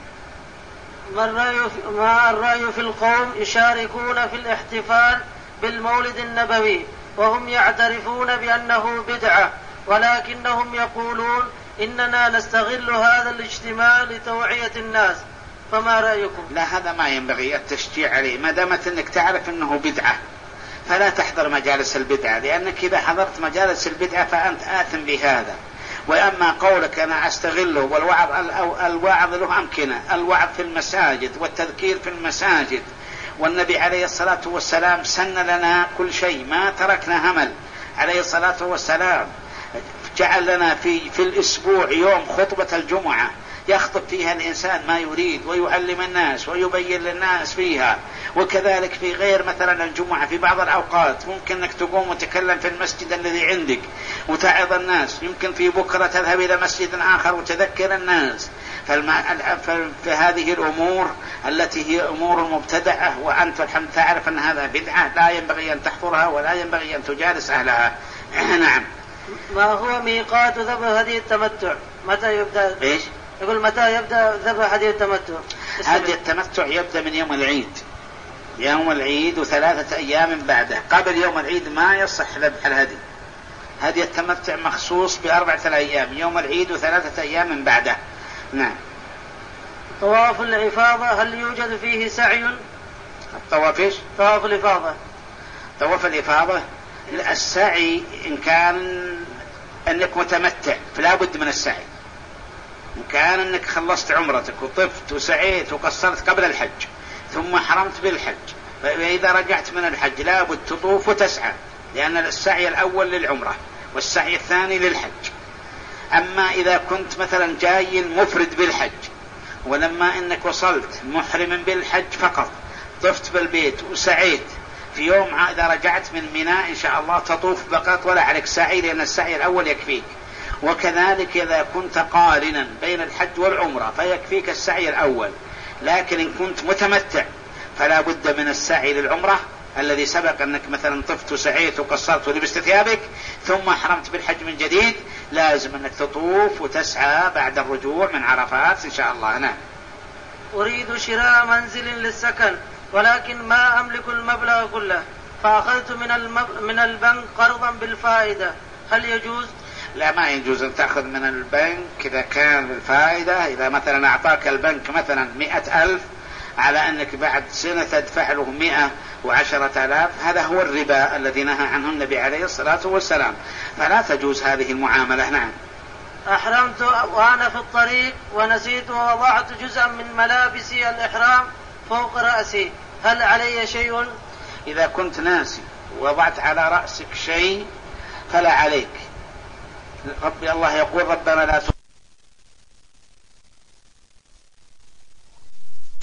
[SPEAKER 2] ما الرأي في, ما الرأي في القوم يشاركون في الاحتفال بالمولد النبوي وهم يعترفون بأنه بدعة ولكنهم يقولون إننا نستغل هذا الاجتماع لتوعية الناس، فما رأيكم؟
[SPEAKER 1] لا، هذا ما ينبغي التشجيع عليه، ما دامت أنك تعرف أنه بدعة فلا تحضر مجالس البدعة، لأنك إذا حضرت مجالس البدعة فأنت آثم بهذا. وأما قولك أنا أستغله والوعظ الوعظ له أمكنة، الوعظ في المساجد والتذكير في المساجد، والنبي عليه الصلاة والسلام سن لنا كل شيء ما تركنا همل عليه الصلاة والسلام، جعل لنا في, في الأسبوع يوم خطبة الجمعة يخطب فيها الإنسان ما يريد ويعلم الناس ويبين للناس فيها، وكذلك في غير مثلا الجمعة في بعض الأوقات ممكن أنك تقوم وتكلم في المسجد الذي عندك وتعظ الناس، يمكن في بكرة تذهب إلى مسجد آخر وتذكر الناس. فهذه الأمور التي هي أمور مبتدعة وأنت الحمد تعرف أن هذا بدعة لا ينبغي أن تحضرها ولا ينبغي أن تجالس أهلها. نعم.
[SPEAKER 2] ما هو ميقات ذبح هدي التمتع؟ متى يبدأ؟
[SPEAKER 1] إيش؟
[SPEAKER 2] يقول متى يبدأ ذبح هدي التمتع؟
[SPEAKER 1] هدي التمتع يبدأ من يوم العيد، يوم العيد وثلاثة أيام بعده. قبل يوم العيد ما يصح ذبح الهدي، هدي التمتع مخصوص بأربعة الأيام، يوم العيد وثلاثة أيام من بعده. نعم.
[SPEAKER 2] طواف الإفاضة هل يوجد فيه سعي؟
[SPEAKER 1] الطواف ايش؟
[SPEAKER 2] طواف الإفاضة.
[SPEAKER 1] طواف الإفاضة السعي إن كان أنك متمتع فلا بد من السعي، إن كان أنك خلصت عمرتك وطفت وسعيت وقصرت قبل الحج ثم حرمت بالحج، فإذا رجعت من الحج لا بد تطوف وتسعى، لأن السعي الأول للعمرة والسعي الثاني للحج. أما إذا كنت مثلا جاي مفرد بالحج ولما إنك وصلت محرم بالحج فقط طفت بالبيت وسعيت في يوم، إذا رجعت من ميناء إن شاء الله تطوف فقط ولا عليك سعي، لأن السعي الأول يكفيك. وكذلك إذا كنت قارنا بين الحج والعمرة فيكفيك السعي الأول، لكن إن كنت متمتع فلا بد من السعي للعمرة الذي سبق أنك مثلا طفت وسعيت وقصرت ولبست ثيابك ثم حرمت بالحج من جديد، لازم أنك تطوف وتسعى بعد الرجوع من عرفات إن شاء الله. نعم.
[SPEAKER 2] أريد شراء منزل للسكن ولكن ما أملك المبلغ كله، فأخذت من, المب... من البنك قرضا بالفائدة، هل يجوز؟
[SPEAKER 1] لا، ما يجوز أن تأخذ من البنك إذا كان بالفائدة. إذا مثلا أعطاك البنك مثلا مئة ألف على أنك بعد سنة تدفع له مئة وعشرة آلاف، هذا هو الربا الذي نهى عنه النبي عليه الصلاة والسلام، فلا تجوز هذه المعاملة. نعم.
[SPEAKER 2] أحرمت وأنا في الطريق ونسيت ووضعت جزءا من ملابسي الإحرام فوق رأسي، هل علي شيء؟
[SPEAKER 1] إذا كنت ناسي ووضعت على رأسك شيء فلا عليك. ربي الله يقول ربنا لا